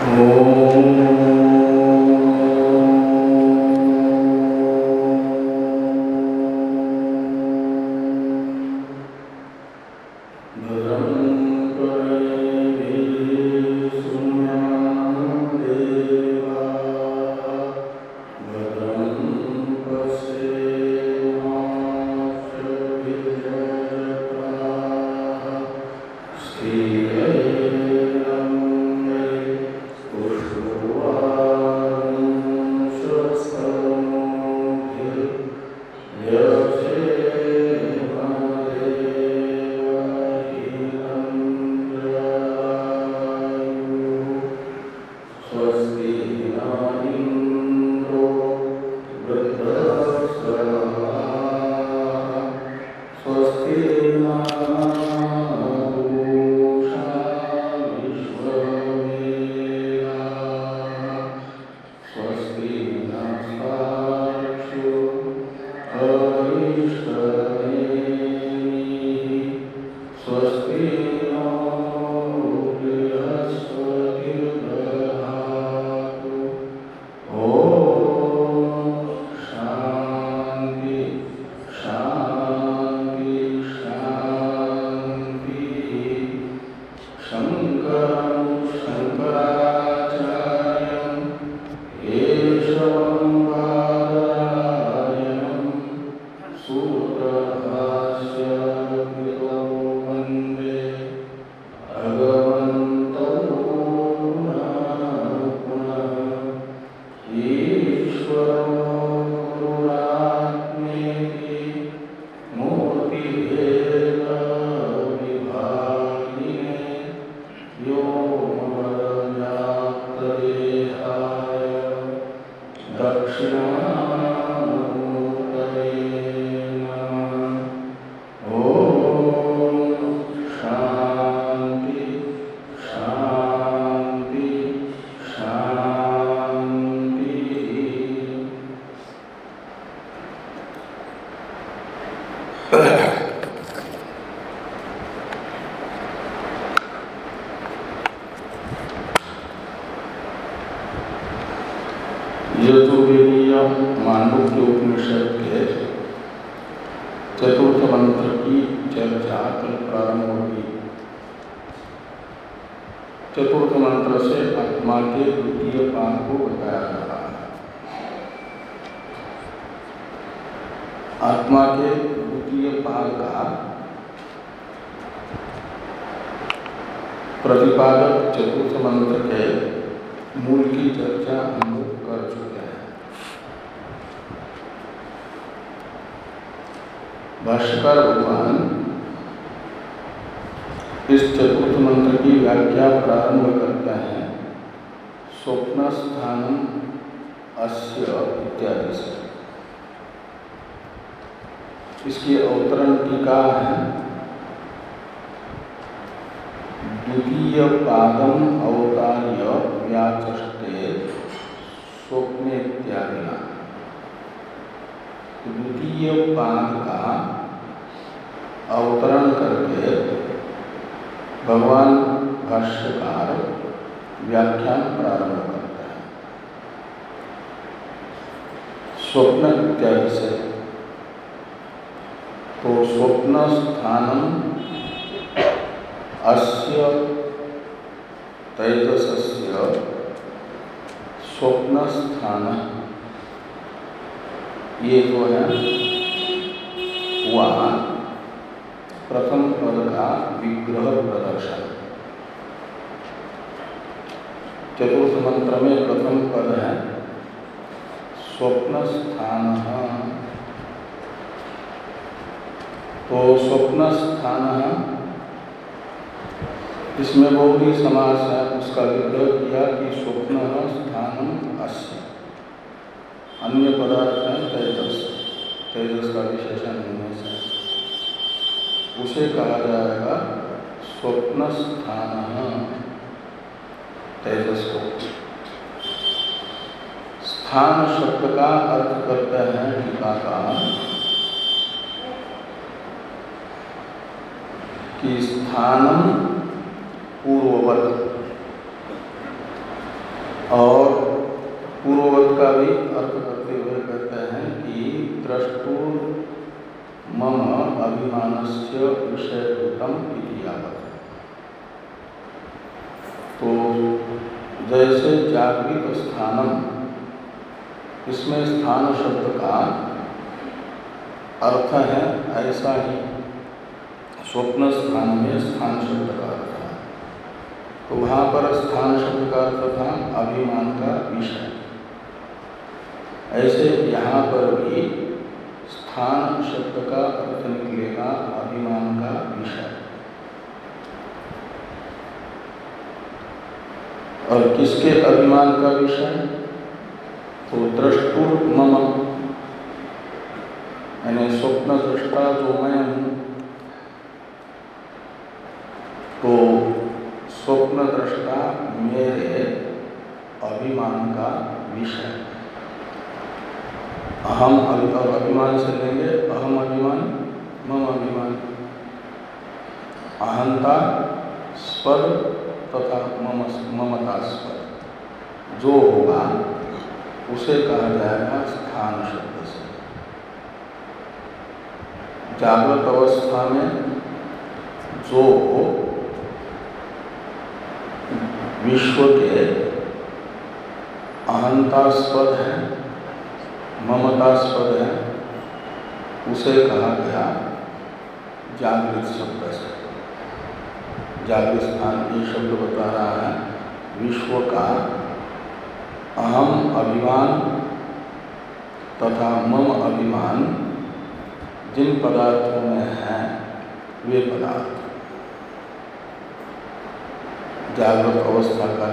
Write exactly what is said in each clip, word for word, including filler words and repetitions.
यजुर्वेदीय मांडुक्य उपनिषद के चतुर्थ मंत्र की चर्चा कल प्रारंभ होगी। चतुर्थ मंत्र से आत्मा के द्वितीय पाद को बताया जा रहा है। आत्मा के द्वितीय पाद का प्रतिपादक चतुर्थ मंत्र के मूल की चर्चा हम लोग कर चुके हैं। भाष्यकार भगवान इस चतुर्थ मंत्र की व्याख्या प्रारंभ करते हैं स्वप्न स्थानम अस्य इत्यादि से। इसकी अवतरण टीका है द्वितीय पादम अवतार्य व्याचष्टे स्वप्ने इत्यादिना। द्वितीय पाद का अवतरण करके भगवान भाष्यकार व्याख्यान प्रारंभ करते हैं स्वप्न इत्यादि से। तो स्वप्न स्थानम अस्य तैजसस्य स्वप्न स्थान, ये जो है वह प्रथम पद का विग्रह प्रदर्शन। चतुर्थ मंत्र में प्रथम पद है स्वप्न स्थान। तो स्वप्न स्थान इसमें बहुरी समास है, उसका विग्रह किया कि स्वप्न स्थानम अस्य। अन्य पदार्थ है तेजस, तेजस का विशेषण होने से उसे कहा जाएगा स्वप्न स्थान। तेजस को स्थान शब्द का अर्थ करते हैं टीकाकार कि स्थानम पूर्ववत, और पूर्ववत का भी अर्थ करते हुए कहते हैं कि द्रष्टु मम अभिमानस्य विषयभूतम इति यावत्। तो जैसे जागृत स्थानम, इसमें स्थान शब्द का अर्थ है ऐसा ही स्वप्न स्थान में स्थान शब्द का अर्थ है। तो वहाँ पर स्थान शब्द का अर्थ था अभिमान का विषय। ऐसे यहाँ पर भी स्थान शब्द का अर्थ निकलेगा अभिमान का विषय। और किसके अभिमान का विषय? तो द्रष्टुर मम, यानी स्वप्न दृष्टा जो मैं हूँ, तो स्वप्न दृष्टा मेरे अभिमान का विषय। अहम और अभिमान से लेंगे अहम अभिमान, मम अभिमान, अहंता स्पद तथा मम ममता स्पद जो होगा उसे कहा जाएगा स्थान शब्द से। जागृत अवस्था में जो विश्व के अहंतास्पद है, ममतास्पद है, उसे कहा गया जागृत शब्द से। जागृत स्थान ये शब्द बता रहा है विश्व का अहम अभिमान तथा मम अभिमान जिन पदार्थों में हैं वे पदार्थ जागृत अवस्था का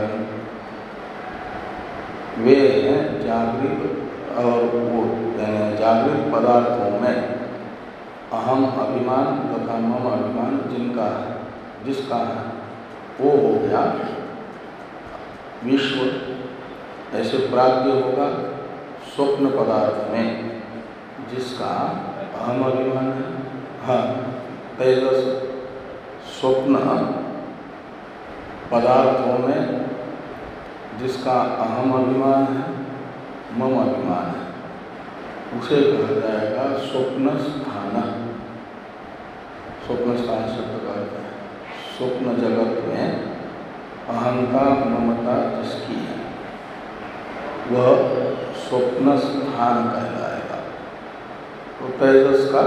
वे हैं जागृत और वो जागृत पदार्थों में अहम अभिमान तथा मम अभिमान जिनका है, जिसका है, वो हो गया विश्व। ऐसे प्राज्ञ होगा स्वप्न पदार्थ में जिसका अहम अभिमान है। हाँ, तेजस स्वप्न पदार्थों में जिसका अहम अभिमान है, मम अभिमान है, उसे कहा जाएगा स्वप्न स्थान। स्वप्न स्थान शब्द का अर्थ है स्वप्न जगत में अहंता ममता जिसकी है वह स्वप्न स्थान कहलाएगा। तो तेजस का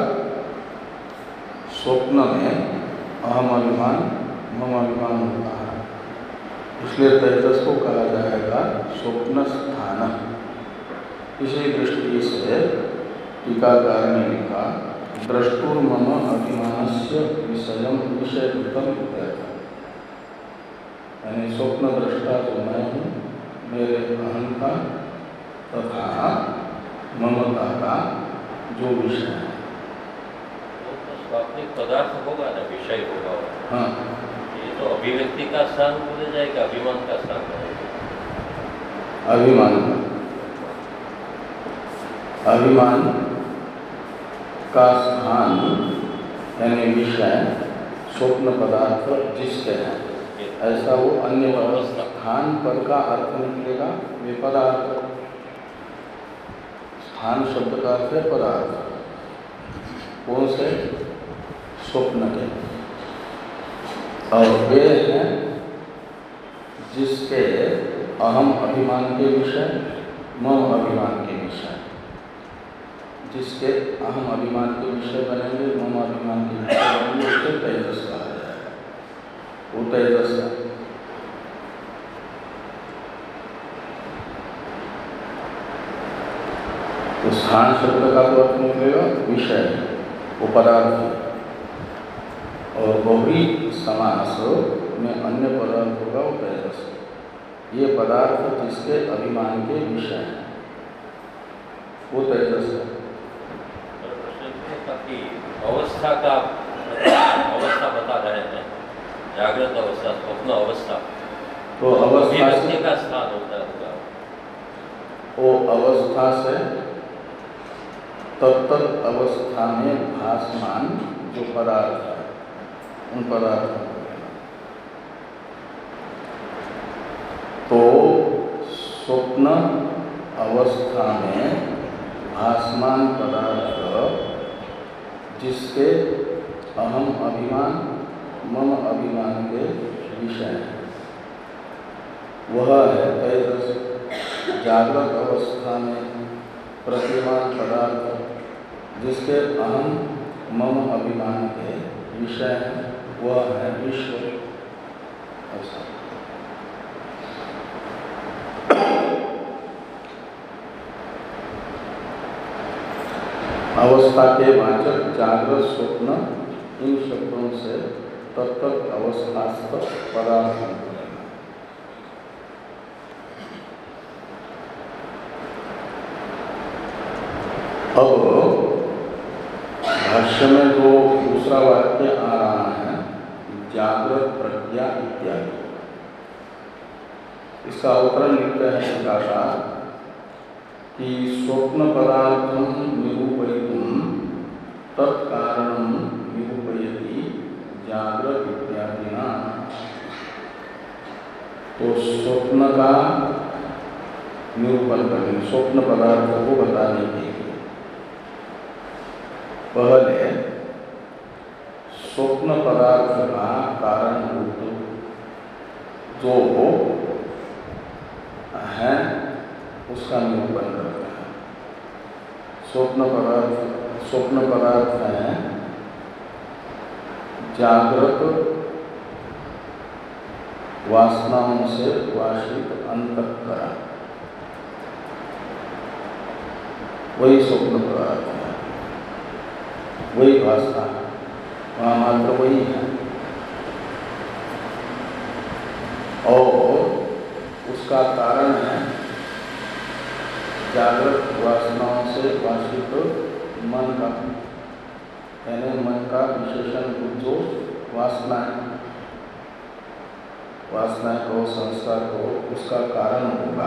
स्वप्न में अहम अभिमान मम अभिमान होता है, इसलिए तेजस को कहा जाएगा स्वप्न स्थान। इसी दृष्टि से टीकाकार ने लिखा द्रष्टुर्मम अभिमानस्य विषयम विषयभूतम इत्यर्थ। यानी स्वप्न दृष्टा जो मैं हूँ, मेरे अहंता तथा ममता का जो विषय है। स्वाप्निक पदार्थ होगा ना, विषय होगा। हाँ, ये तो अभिव्यक्ति का स्थान बोले जाएगा, अभिमान का स्थान रहेगा। अभिमान अभिमान का स्थान यानी विषय स्वप्न पदार्थ जिसके हैं, ऐसा वो अन्य स्थान पर का अर्थ निकलेगा वे पदार्थ। स्थान शब्द का अर्थ है पदार्थ। कौन से? स्वप्न के। और वे हैं जिसके अहम अभिमान के विषय, मम अभिमान के विषय। जिसके अहम अभिमान के विषय बनेंगे, मम अभिमान के विषय बनेंगे, उसे तेजस कहा जाएगा। वो तेजस है। तो स्थान शब्द का तो अर्थ निकलेगा विषय, वो पदार्थ। और बहुरी समास में अन्य पदार्थ होगा वो तेजस। ये पदार्थ जिसके अभिमान के विषय है वो तेजस है। अवस्था का अवस्था बता रहे हैं, जागृत अवस्था, स्वप्न अवस्था। तो अवस्था से का स्थान होता होगा। वो अवस्था से तत्त अवस्था में भासमान जो पदार्थ है उन पदार्थों को। तो स्वप्न अवस्था में भासमान पदार्थ जिसके अहम अभिमान मम अभिमान के विषय है वह है तेजस। जागृत अवस्था में प्रतिमान पदार्थ जिसके अहम मम अभिमान के विषय है वह है विश्व। ऐसा अवस्था के वाचक जागृत स्वप्न इन शब्दों से तत्त अवस्थास्थ पदार्थ बनेगा। अब भाष्य में जो दूसरा वाक्य आ रहा है जागृत प्रज्ञा इत्यादि, इसका अवतरण लिखते हैं टीकाकार कि स्वप्न पदार्थम निरूपयितुम तत्कारणम निरूपयति जागृत इत्यादिना। तो स्वप्न का निरूपण करने, स्वप्न पदार्थ को बताने के लिए पहले स्वप्न पदार्थ का कारण रूप जो है उसका निरूपण करते हैं। स्वप्न पदार्थ स्वप्न पदार्थ है जागृत वासनाओं से वाशित अंतःकरण, वही स्वप्न पदार्थ है, वही वासना है, वहाँ मात्र वही है। और उसका कारण है जागृत वासनाओं से वाशित मन का, यानी मन का विशेषण जो वासना है, वासना को संस्कार को उसका कारण होगा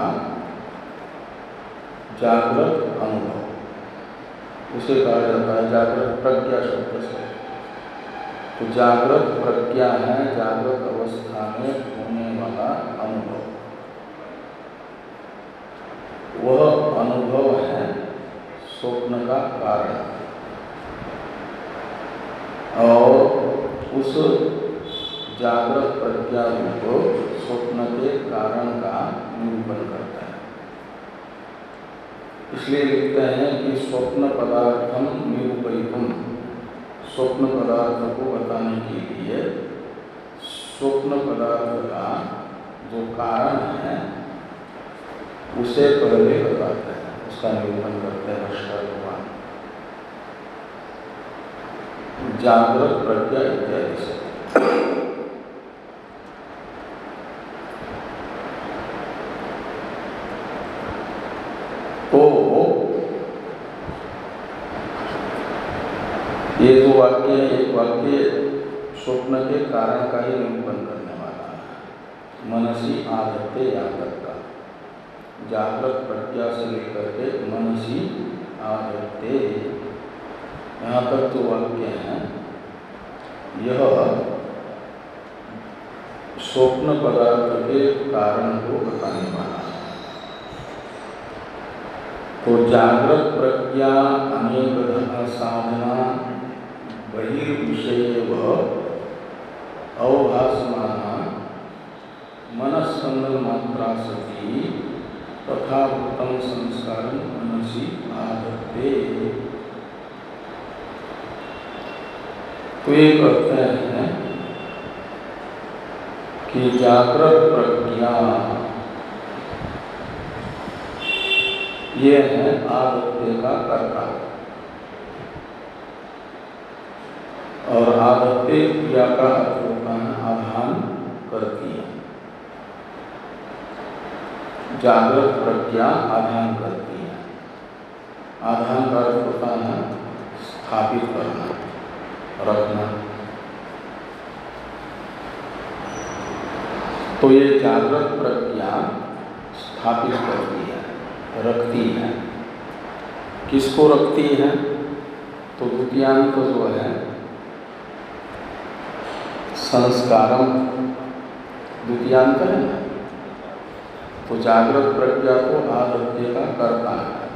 जागृत अनुभव। उसे कहा जाता है जागृत प्रज्ञा शब्द से। तो जागृत प्रज्ञा है जागृत अवस्था में होने वाला अनुभव, वह अनुभव है स्वप्न का कारण। और उस जागृत प्रज्ञा को स्वप्न के कारण का निरूपण करता है। इसलिए लिखते हैं कि स्वप्न पदार्थम निरूपयितुम, स्वप्न पदार्थ को बताने के लिए स्वप्न पदार्थ का जो कारण है उसे पहले बताते हैं, उसका निरूपण करते हैं भाष्यकार भगवान जागृत प्रज्ञा इत्यादि से। तो ये जो वाक्य है, एक वाक्य स्वप्न के कारण का ही निरूपण करने वाला है। मनसी आदत्ते यादत का, जागृत प्रज्ञा से लेकर के मनसी आदत्ते यहाँ तक जो वाक्य है यह स्वप्न पदार्थ के कारण को बताने वाला है। तो जागृत प्रज्ञा अनेक साधना बहिर्विषय अवभासमाना मनस्कंद मात्रा सती तथा भूतम संस्कार मनसी आदत्ते। तो ये कहते हैं कि जागृत प्रज्ञा ये है आदत्ते का कर्ता, और आदत्ते क्रिया का अर्थ होता है आधान करती है। जागृत प्रज्ञा आधान करती है। आधान का अर्थ होता है स्थापित करना, रखना। तो ये जागृत प्रज्ञा स्थापित करती है, रखती है। किसको रखती है? तो द्वितीयांत जो है संस्कारम, द्वितीयांत है ना, तो जागृत प्रज्ञा को आधत्य का कर्ता है।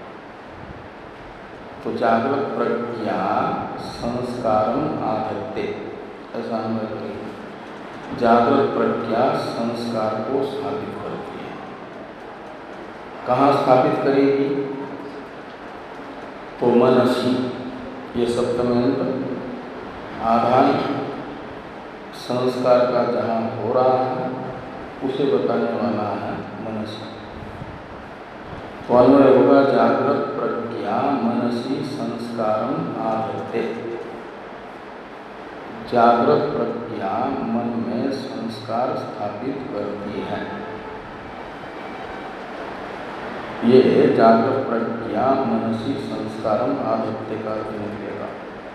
तो जागृत प्रज्ञा संस्कारम आधत्ते, ऐसा हम करेंगे। जागृत प्रज्ञा संस्कार को स्थापित करती है। कहाँ स्थापित करेगी? तो मनसी, ये सप्तम्यंत आधार संस्कार का जहाँ हो रहा है उसे बताने वाला है मनसी। तो अन्वय होगा जागृत प्रज्ञा मनसी संस्कारम आधत्ते। जागृत प्रज्ञा मन में संस्कार स्थापित करती है। ये जागृत प्रज्ञा मनसी संस्कारम आधत्ते का अर्थ निकलेगा।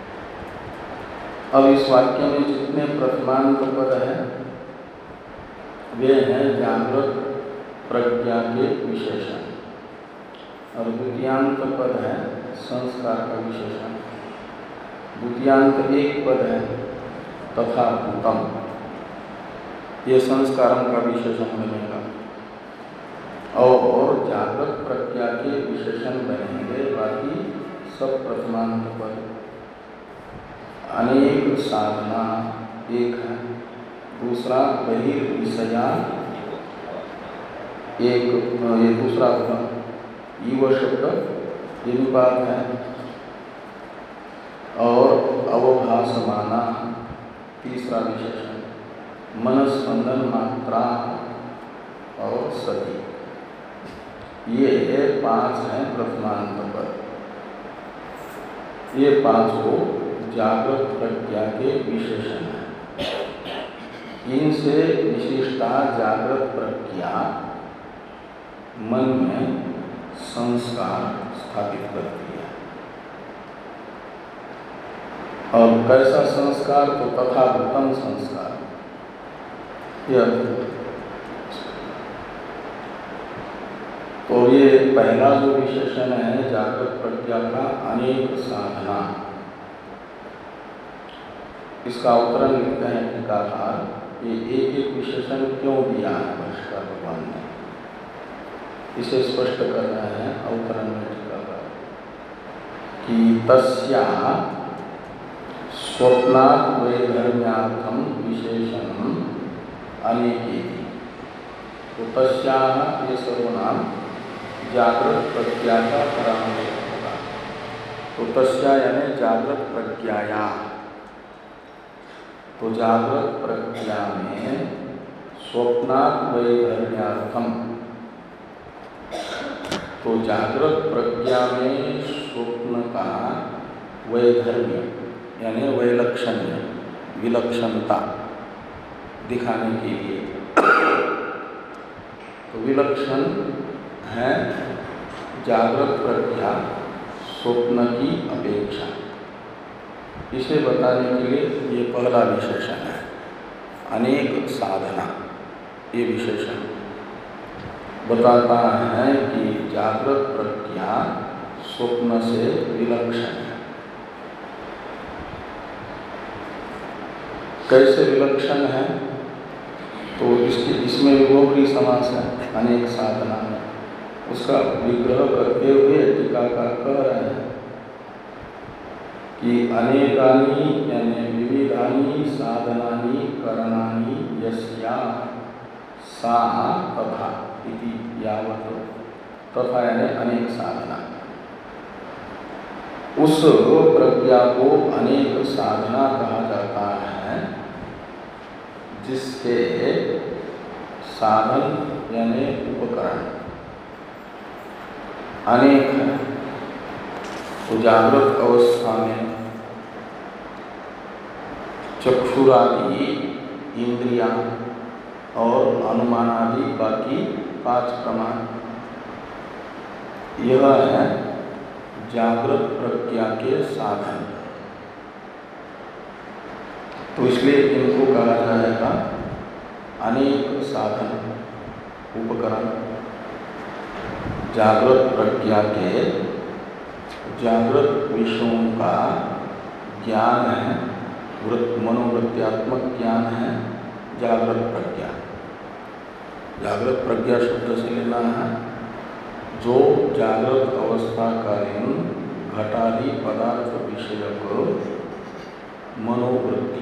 अब इस वाक्य में जितने प्रथमांत पद हैं वे हैं जागृत प्रज्ञा के विशेषण, और द्वितीयांत पद है संस्कार का विशेषण। द्वितीयांत एक पद है तथा भूतम, ये संस्कारम का विशेषण बनेगा। और जागृत प्रज्ञा के विशेषण बनेंगे बाकी सब प्रथमांत पद। अनेक साधना एक है, दूसरा बहिर्विषया एक, ये दूसरा हुआ। ईव शब्द ये निपात है। और अवभासमाना तीसरा विशेषण, मनस्पंदन मात्रा और सती, ये पांच हैं प्रथमांत पद। ये पांचों जागृत प्रज्ञा के विशेषण हैं। इनसे विशिष्टा जागृत प्रज्ञा मन में संस्कार स्थापित करती है। और कैसा संस्कार? तो तथा भूतम संस्कार। यह तो ये पहला जो विशेषण है जागृत प्रज्ञा का अनेक साधना, इसका उत्तरण लिखते हैं टीकाकार। ये एक एक विशेषण क्यों दिया है भाष्यकार भगवान ने, इसे स्पष्ट कर रहे हैं अवतरण में टीकाकार कि तस्या स्वप्नात् वैधर्म्यार्थम विशेषणम अनेकेति। तो तस्या ये सर्वनाम जागृत प्रज्ञा का परामर्श होगा। तो तस्या यानी जागृत प्रज्ञाया, तो जागृत प्रज्ञा में स्वप्नात् वैधर्म्यार्थम, तो जागृत प्रज्ञा में स्वप्न का वैधर्म्य यानी वैलक्षण्य, विलक्षणता दिखाने के लिए। तो विलक्षण है जागृत प्रज्ञा स्वप्न की अपेक्षा, इसे बताने के लिए ये पहला विशेषण है। अनेक साधना ये विशेषण बताता है कि जागृत प्रज्ञा स्वप्न से विलक्षण है। कैसे विलक्षण है? तो इसकी इसमें विभोक्ति समास है अनेक साधना में, उसका विग्रह करते हुए टीकाकार कह रहे हैं कि अनेकानि यानी विविधानि साधनानि करणानि यस्या सा तथा इति यावत, तथा यानी अनेक साधना, उस प्रज्ञा को अनेक साधना कहा जाता है जिसके साधन यानी उपकरण अनेक है। तो जागृत अवस्था में चक्षुरादि इंद्रियां और अनुमानादि बाकी पांच प्रमाण, यह है जागृत प्रज्ञा के साधन। तो इसलिए इनको कहा जाएगा अनेक साधन उपकरण। जागृत प्रज्ञा के जागृत विषयों का ज्ञान है, वृत्त मनोवृत्त्यात्मक ज्ञान है जागृत प्रज्ञा। जागृत प्रज्ञा शब्द से लेना है जो जागृत अवस्थाकालीन घटादि पदार्थ विषयक मनोवृत्ति,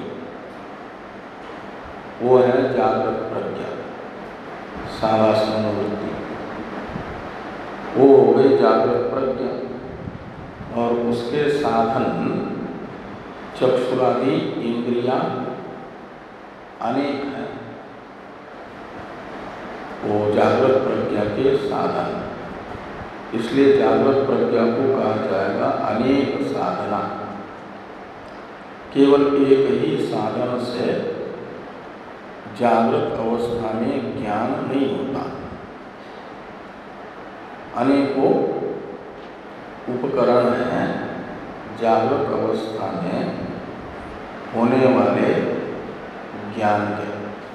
वो है जागृत प्रज्ञा, सावास मनोवृत्ति, वो हो गई जागृत प्रज्ञा। और उसके साधन चक्षुरादि इंद्रियां अनेक हैं, वो जागृत प्रज्ञा के साधन, इसलिए जागृत प्रज्ञा को कहा जाएगा अनेक साधना। केवल एक ही साधन से जागृत अवस्था में ज्ञान नहीं होता, अनेकों उपकरण हैं जागृत अवस्था में होने वाले ज्ञान के।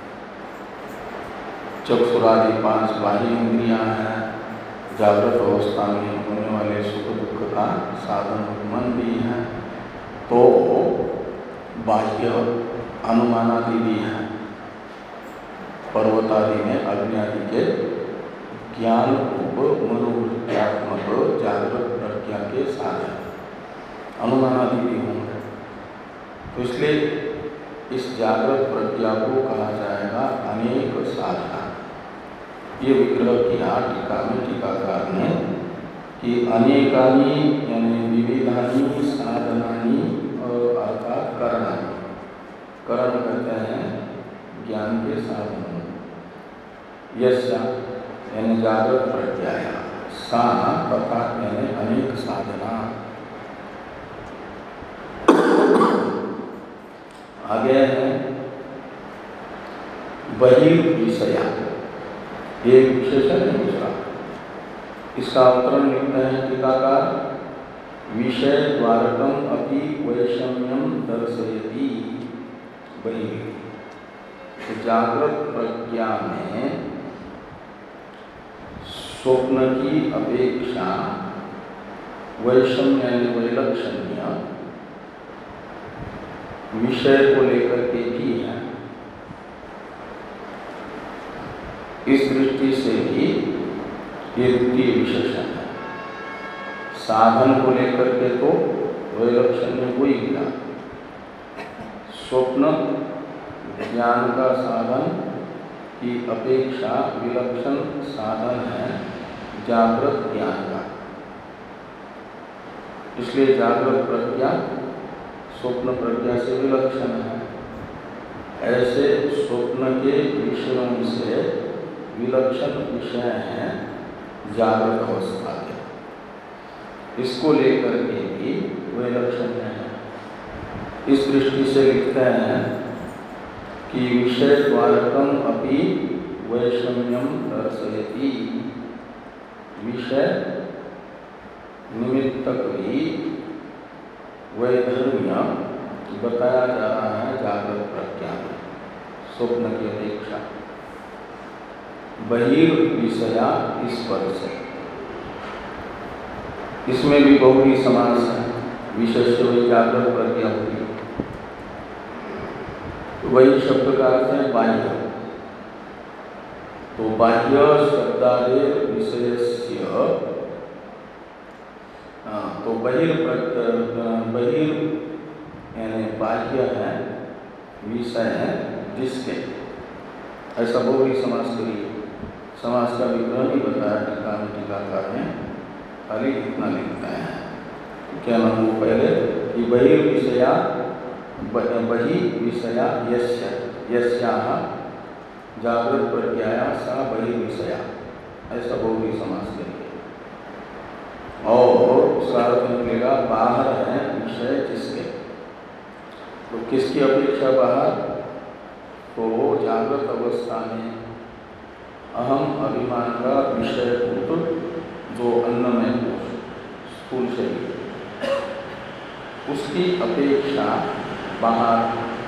चक्षुरादि पांच बाह्य इंद्रियां हैं, जागृत अवस्था में होने वाले सुख दुख का साधन मन भी है, तो बाह्य अनुमानादि भी हैं, पर्वतादि में अग्नि आदि के ज्ञान रूप मनोवृत्त्यात्मक जागृत प्रज्ञा के साधन अनुमानादि भी होंगे। तो इसलिए इस जागृत प्रज्ञा को कहा जाएगा अनेक साधना। ये विग्रह किया टीका में टीकाकार ने कि अनेकानि यानी विविधानि साधनानि अर्थात करणानि, करण कहते हैं ज्ञान के साधन। यस्या यानी जागृत प्रज्ञा, सा तथा यानी अनेक साधना। आगे है बहिर्विषया, एक विशेषण है दूसरा, इसका अवतरण लिखते हैं टीकाकार, विषय द्वारकम अपि वैषम्यम दर्शयति। बहिर् जागृत प्रज्ञा में स्वप्न की अपेक्षा वैषम्य वैलक्षण्य विषय को लेकर के भी है। इस दृष्टि से भी ये द्वितीय विशेषण है। साधन को लेकर के तो वैलक्षण्य हो ही गया, स्वप्न ज्ञान का साधन की अपेक्षा विलक्षण साधन है जागृत ज्ञान का, इसलिए जागृत प्रज्ञा स्वप्न प्रज्ञा से विलक्षण है। ऐसे स्वप्न के विषयों से विलक्षण विषय हैं जागृत अवस्था के, इसको लेकर के भी विलक्षण है। इस दृष्टि से लिखते हैं कि विषय द्वारकम अपि वैषम्यम दर्शयति। विषय निमित्तक भी वैधर्म्य बताया जा रहा है जागृत प्रज्ञा में स्वप्न की अपेक्षा। बहिर्विषया इस पद से, इसमें भी बहुवी समास है, विशेष वही जागृत प्रज्ञा होगी। वही शब्द का अर्थ है बाह्य, तो बाह्य शब्दादेर विषयस्य, तो बहिर बहिर यानी बाह्य है विषय है जिसके, ऐसा बहुवी समास करिए। समास का विग्रह नहीं बताया टीका में टीकाकार ने, खाली इतना लिखते हैं क्या नाम वो पहले कि बहिर्विषया बहि विषया यस्य यस्याः जागृत प्रज्ञाया सा बहिर्विषया, ऐसा बहुवी समास करिए। और उसका अर्थ निकलेगा बाहर है विषय जिसके, तो किसकी अपेक्षा बाहर, तो जागृत अवस्था में अहम अभिमान का विषय जो अन्नमय कोश स्थूल शरीर, उसकी अपेक्षा बाहर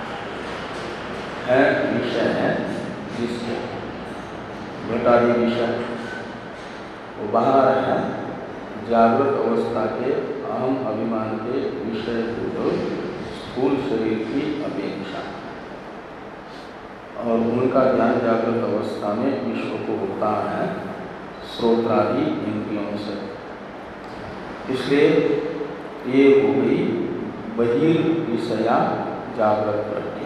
है विषय है जिसके, घटादी विषय वो बाहर है जागृत अवस्था के अहम अभिमान के विषय स्थूल शरीर की अपेक्षा। और उनका ज्ञान जागृत अवस्था में विश्व को होता है श्रोत्रादि इंद्रियों से। इसलिए ये हो गई बहिर्विषया जागृत प्रज्ञा।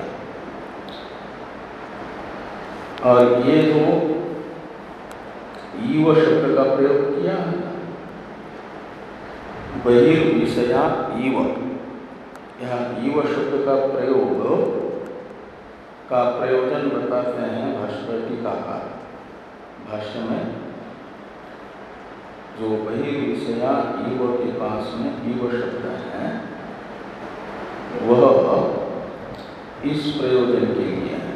और ये जो ईव शब्द का प्रयोग किया है, बहिर्विषया ईव, यह ईव शब्द का प्रयोग का प्रयोजन बताते हैं भाष्य टीकाकार। भाष्य में जो बहिर्विषया ईव के पास में ईव शब्द है वह इस प्रयोजन के लिए है।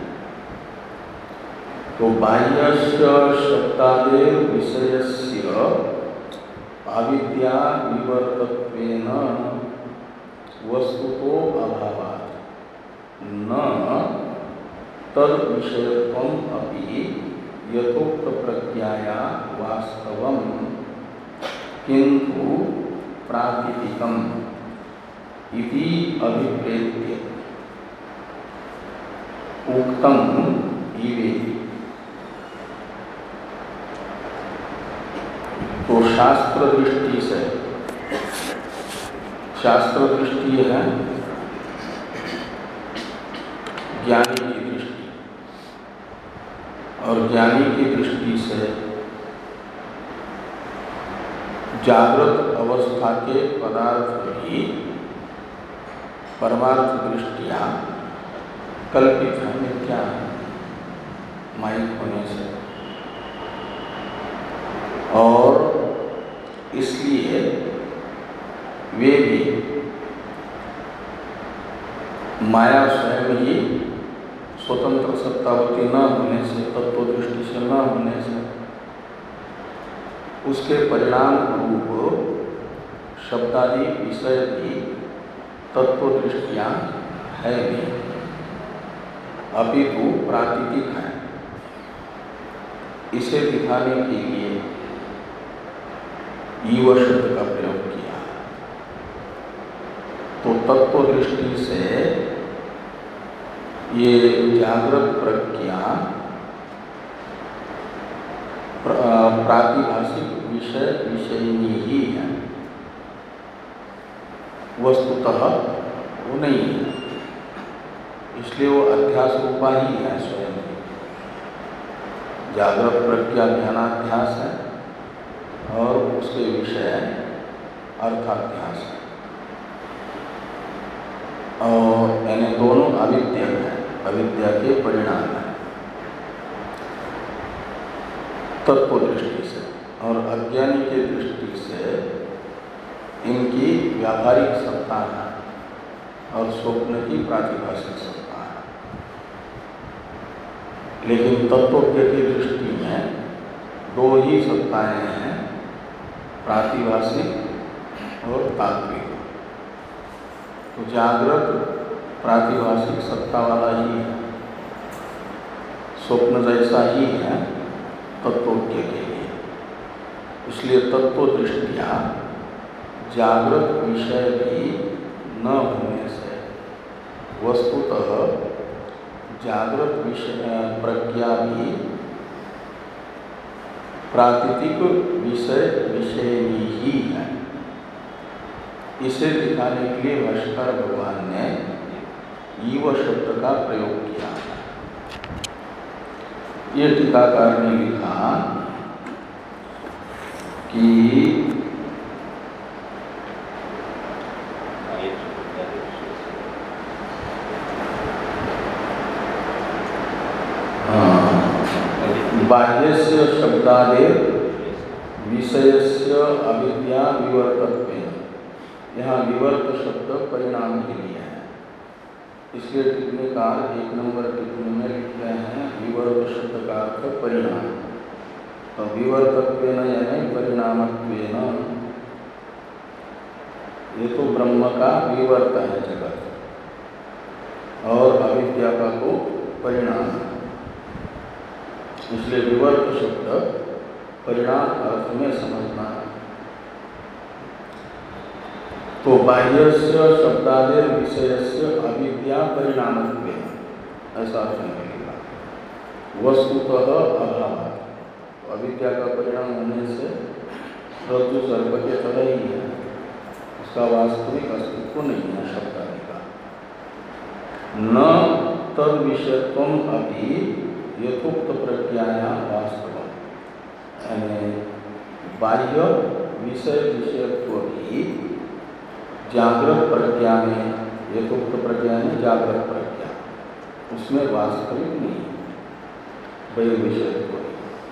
तो बाह्यस्य शब्दादेव विषयस्य अविद्या विवर्तत्वेन वस्तुतो अभावात् न तद विषयत्वम अपि यथोक्त प्रज्ञाया वास्तवम किंतु प्रातिथिकम इति अभिप्रेत्य उक्तम इवेति। तो शास्त्र दृष्टि से, शास्त्र दृष्टि है ज्ञानी की दृष्टि, और ज्ञानी की दृष्टि से जागृत अवस्था के पदार्थ भी परमार्थ दृष्टिया कल्पित है, मिथ्या है माइक होने से। और इसलिए वे भी माया स्वयं ही स्वतंत्र सत्तावती न होने से, तत्व दृष्टि से न होने से, उसके परिणाम रूप शब्दादि विषय भी तत्व दृष्टिया है भी, अपितु प्रातिथिक है। इसे दिखाने के लिए ईव शब्द का प्रयोग किया। तो तत्व दृष्टि से ये जागृत प्रज्ञा प्रातिभाषिक विषय विषयनी ही है, वस्तुतः वो नहीं है। इसलिए वो अध्यास रूपा ही है स्वयं। जागृत प्रज्ञा ज्ञानाध्यास है और उसके विषय अर्थाध्यास है, और यानी दोनों अविद्या है, अविद्या के परिणाम है तत्व दृष्टि से। और अज्ञानी के दृष्टि से इनकी व्यावहारिक सत्ता है और स्वप्न की प्रातिभाषिक सत्ता है। लेकिन तत्वज्ञ की दृष्टि में दो ही सत्ताएं हैं, प्रातिभाषिक और तात्विक। तो जागृत प्रातिभाषिक सत्ता वाला ही है, स्वप्न जैसा ही है तत्वज्ञ के लिए। इसलिए तत्व दृष्टिया जागृत विषय भी न होने से वस्तुतः जागृत विषय प्रज्ञा भी प्रातिथिक विषय विषयनी ही है। इसे दिखाने के लिए भाष्यकार भगवान ने ईव शब्द का प्रयोग किया है। ये टीकाकार ने लिखा कि बाह्यस्य शब्दादेव विषयस्य अविद्या विवर्तत्वेन, यहाँ विवर्त शब्द परिणाम के लिए है। इसलिए टिप्पणीकार एक नंबर टिप्पणी में लिखते हैं विवर्त शब्द का अर्थ परिणाम। तो विवर्तत्वेन यानी परिणामत्वेन, ये तो ब्रह्म का विवर्त है जगत, और अविद्या का तो परिणाम है। इसलिए विवर्त शब्द परिणाम अर्थ में समझना है। तो बाह्यस्य शब्दादेव विषयस्य अविद्या परिणामत्वेन, ऐसा अर्थ मिलेगा। वस्तुतः अभाव, अविद्या का परिणाम होने से रज्जु सर्प के तरह ही है, उसका वास्तविक अस्तित्व नहीं है शब्द का। न तद विषयत्वम अभी यथोक्त प्रज्ञाया वास्तव, यानी बाह्य विषय विषयत्व भी जागृत प्रज्ञा में, यथोक्त प्रज्ञा में जागृत प्रज्ञा, उसमें वास्तविक नहीं बहिर्विषयत्व,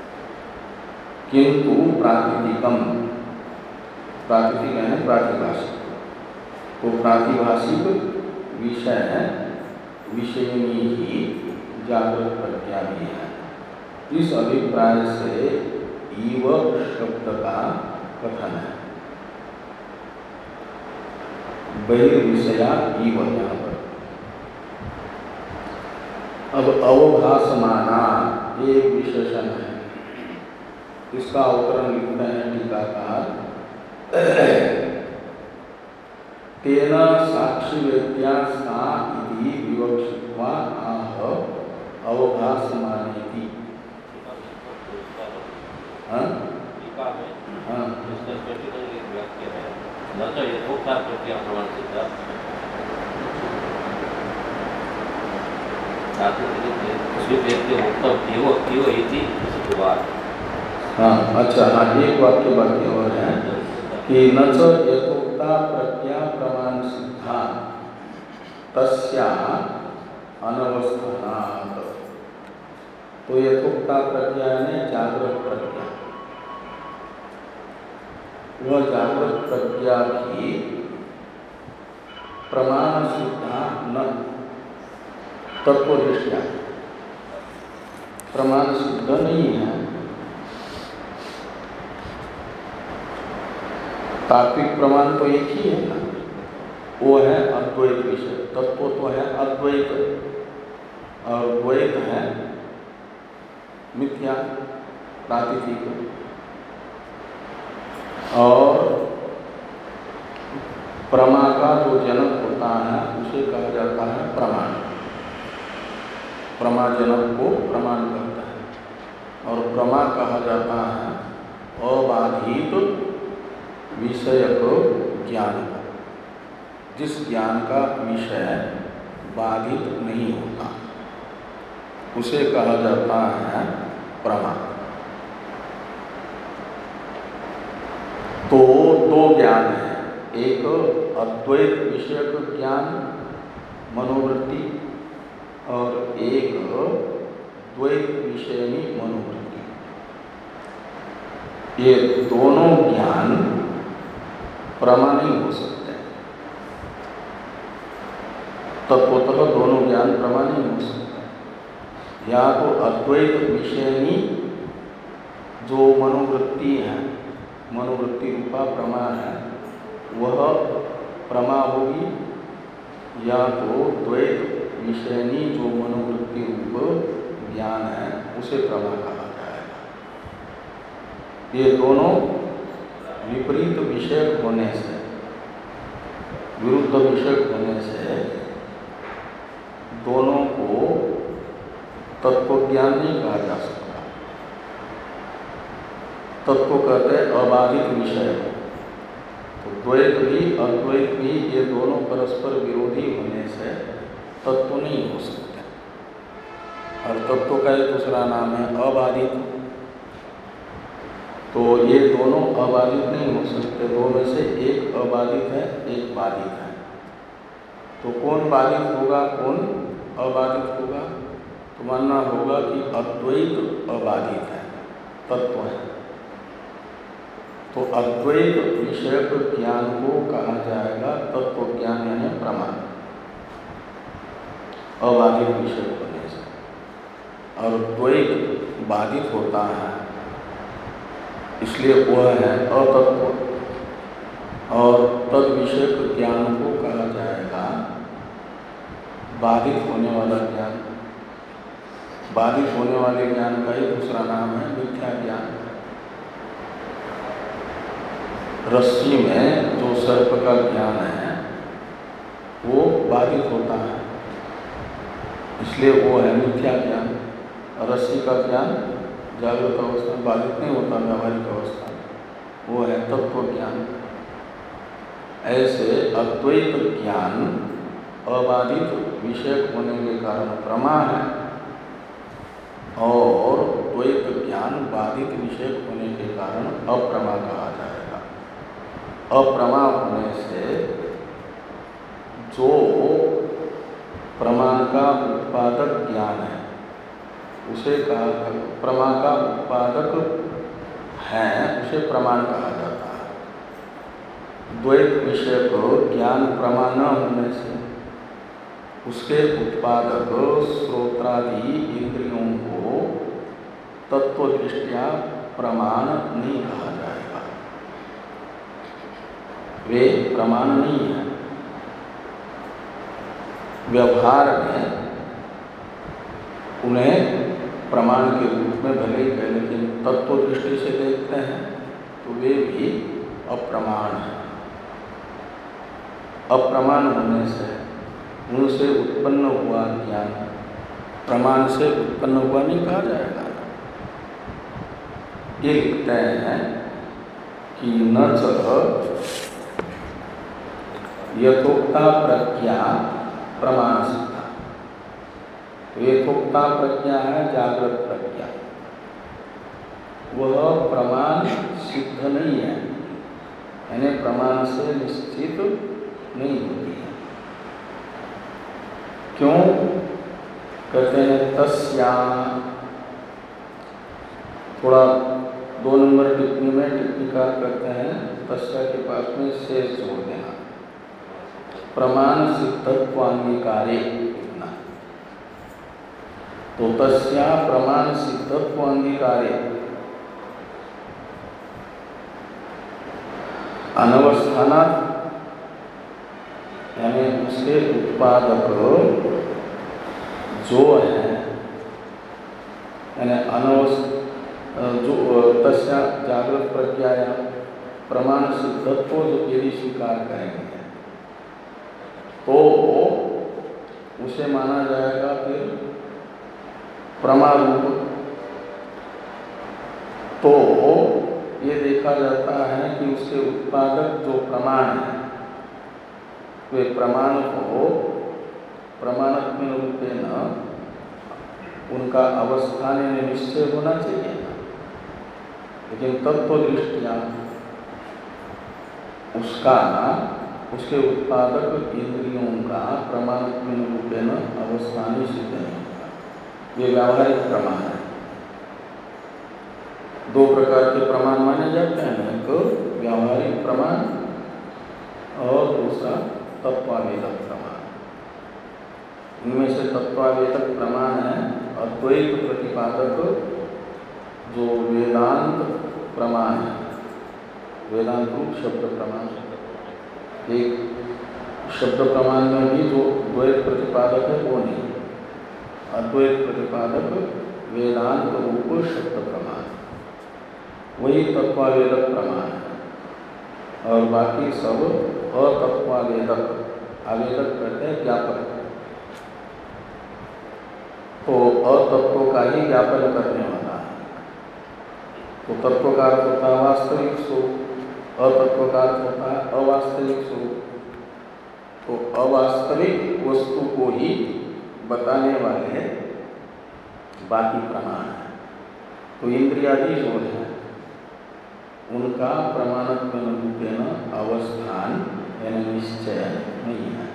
किंतु प्रातिदिकम, प्रातिदिक है प्रातिभाषिक, तो प्रातिभाषिक विषय है, विषय में ही जागृत प्रज्ञा भी है। इस अभिप्राय से ईव शब्द का कथन है, बहिर्विषया ईव यहाँ पर। अब अवभासमाना एक विशेषण है, इसका अवतरण लिखते हैं टीकाकार, तेन साक्षी वेद्या सा इति विवक्षित्वा आह अवभासमानेति। हाँ हाँ न तो यथोक्ता प्रज्ञा प्रमाण सिद्धा, हाँ अच्छा हाँ, एक वाक्य बाकी और है कि न च यथोक्ता प्रज्ञा प्रमाण सिद्धा तस्या अनवस्थानात्, तो यथोक्ता प्रज्ञा ने जागृत प्रज्ञा, वह जागृत प्रज्ञा भी प्रमाण सिद्धा न, तत्वदृष्टया प्रमाण सिद्ध नहीं है। तात्विक प्रमाण तो एक ही है ना, वो है अद्वैत विषय, तत्व तो है अद्वैत और द्वैत है मिथ्या प्रातिथिक, और प्रमा का जो जनक होता है उसे कहा जाता है प्रमाण, प्रमा जनक को प्रमाण करता है, और प्रमा कहा जाता है अबाधित विषय को ज्ञान का, जिस ज्ञान का विषय बाधित नहीं होता उसे कहा जाता है प्रमा। तो दो ज्ञान है, एक अद्वैत विषयक ज्ञान मनोवृत्ति और एक द्वैत विषयनी मनोवृत्ति। ये दोनों ज्ञान प्रमा नहीं हो सकते, तत्वतः दोनों ज्ञान प्रमा नहीं हो सकते। या तो अद्वैत विषयनी जो मनोवृत्ति है, मनोवृत्ति रूपा प्रमा है, वह प्रमा होगी, या तो द्वैत विषयनी जो मनोवृत्ति रूप ज्ञान है उसे प्रमा कहा जाएगा। ये दोनों विपरीत विषय होने से, विरुद्ध विषय होने से दोनों को तत्व ज्ञान नहीं कहा जा सकता। तत्व कहते हैं अबाधित विषय, तो द्वैत भी अद्वैत भी ये दोनों परस्पर विरोधी होने से तत्व नहीं हो सकते। और तत्व का एक दूसरा नाम है अबाधित, तो ये दोनों अबाधित नहीं हो सकते, दो में से एक अबाधित है एक बाधित है। तो कौन बाधित होगा कौन अबाधित होगा? तो मानना होगा कि अद्वैत अबाधित है, तत्व है। तो अद्वैत विषयक ज्ञान को कहा जाएगा तत्व ज्ञान यानी प्रमाण, अबाधित विषय होने से। और द्वैत बाधित होता है इसलिए वह है अतत्व, और तद विषयक ज्ञान को कहा जाएगा बाधित होने वाला ज्ञान। बाधित होने वाले ज्ञान का ही दूसरा नाम है मिथ्या ज्ञान। रस्सी में जो सर्प का ज्ञान है वो बाधित होता है, इसलिए वो है मिथ्या ज्ञान। रस्सी का ज्ञान जागृत अवस्था में बाधित नहीं होता, व्यावहारिक अवस्था, वो है तत्व ज्ञान। ऐसे अद्वैत ज्ञान अबाधित विषय होने के कारण प्रमा है, और द्वैत ज्ञान बाधित विषय होने के कारण अप्रमा कहा जाएगा। अप्रमा होने से जो प्रमाण का उत्पादक ज्ञान है उसे कहा, प्रमा का उत्पादक है उसे प्रमाण कहा जाता है। द्वैत विषय को ज्ञान प्रमा न होने से उसके उत्पादक श्रोत्रादि इंद्रियों को तत्व दृष्टिया प्रमाण नहीं कहा जाएगा, वे प्रमाण नहीं है। व्यवहार में उन्हें प्रमाण के रूप में भले ही कहें, लेकिन तत्व दृष्टि से देखते हैं तो वे भी अप्रमाण हैं। अप्रमाण होने से उनसे उत्पन्न हुआ ज्ञान प्रमाण से उत्पन्न हुआ नहीं कहा जाएगा। ये लिखते हैं कि न च यथोक्ता प्रज्ञा प्रमाण सिद्धा। यथोक्ता प्रज्ञा है जागृत प्रज्ञा, वह प्रमाण सिद्ध नहीं है, यानी प्रमाण से निश्चित नहीं होती है। क्यों कहते हैं? तस्या, थोड़ा दो नंबर टिप्पणी में टिप्पणीकार करते हैं तस्या के पास में शेष जोड़ देना, प्रमाण सिद्धत्वांगीकारे लिखना। तो तस्या प्रमाण सिद्धत्वांगीकारे अनवस्थानात्, यानी उसके उत्पादक जो है, यानी अनवस्थ जो तस्या जागृत प्रज्ञा या प्रमाण सिद्धत्व जो यदि स्वीकार करेंगे तो उसे माना जाएगा फिर प्रमारूप। तो ये देखा जाता है कि उसके उत्पादक जो प्रमाण है वे प्रमाण को प्रमाणत्व रूपेण उनका अवस्थान में निश्चय होना चाहिए, लेकिन तत्व दृष्टिया उसका उसके उत्पादक इंद्रियों का प्रमाणत्व रूपेण अवस्थान सिद्ध नहीं होता। ये व्यावहारिक प्रमाण है। दो प्रकार के प्रमाण माने जाते हैं, एक व्यावहारिक प्रमाण और दूसरा तत्वावेदक प्रमाण। इनमें से तत्वावेदक प्रमाण है अद्वैत प्रतिपादक जो वेदांत प्रमाण है, वेदांत रूप शब्द प्रमाण। एक शब्द प्रमाण में भी जो द्वैत प्रतिपादक है वो नहीं, अद्वैत प्रतिपादक वेदांत रूप शब्द प्रमाण, वही तत्वावेदक प्रमाण है। और बाकी सब अतत्वावेदक, आवेदक कहते हैं ज्ञापक, तो अतत्व का ही ज्ञापन करने वाला है। तो तत्व का अर्थ होता है वास्तविक स्वरूप, अतत्व का अर्थ होता है अवास्तविक स्वरूप। तो अवास्तविक वस्तु को ही बताने वाले बाकी प्रमाण है। तो इंद्रियादि जो है उनका प्रमाणत्व रूपेण अवस्थान यानी निश्चय नहीं है,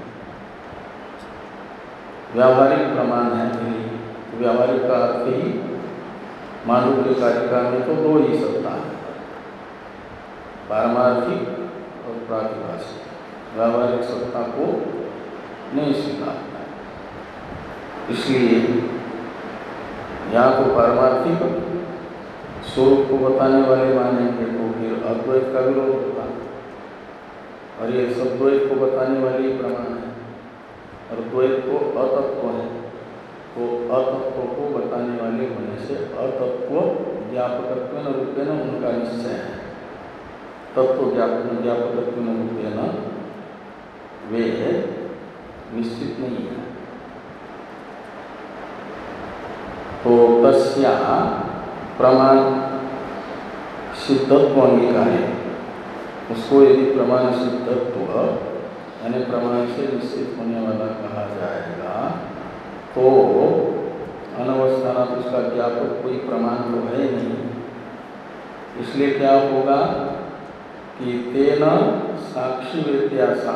व्यावहारिक प्रमाण है। व्यावहारिक का अर्थ ही मांडुक्य कारिका में तो दो ही सत्ता है, पारमार्थिक और प्रातिभाषिक। व्यावहारिक सत्ता को नहीं स्वीकारता है, इसलिए या तो पारमार्थिक स्वरूप को बताने वाले मानेंगे तो फिर अद्वैत का विरोध होता है, और ये सब द्वैत को बताने वाले ही प्रमाण है। और द्वैत को अतत्व है, तो अतत्व को बताने वाले होने से अतत्व ज्ञापकत्व रूपेण उनका निश्चय है। तत्व ज्ञापक ज्ञापकत्व रूपेण वे निश्चित नहीं है। तो तस्या प्रमाण सिद्धत्व अंगीकारे, उसको यदि प्रमाण सिद्धत्व यानी प्रमाण से निश्चित होने वाला कहा जाएगा तो अनवस्थाना तो उसका ज्ञापक कोई प्रमाण तो है नहीं। इसलिए क्या होगा कि तेन साक्षी व्यत्यासा,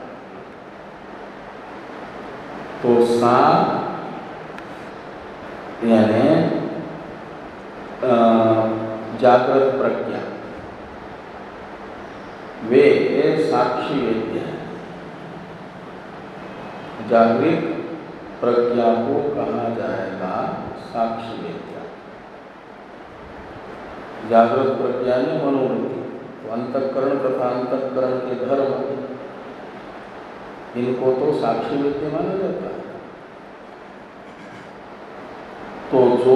तो सा यानी जागृत प्रज्ञा वे साक्षी वेद्य हैं। जागृत प्रज्ञा को कहा जाएगा साक्षी वेद्या। जागृत प्रज्ञा ने मनोवृत्ति, तो अंतःकरण तथा अंतःकरण के धर्म, इनको तो साक्षी वेद्य माना जाता है। तो जो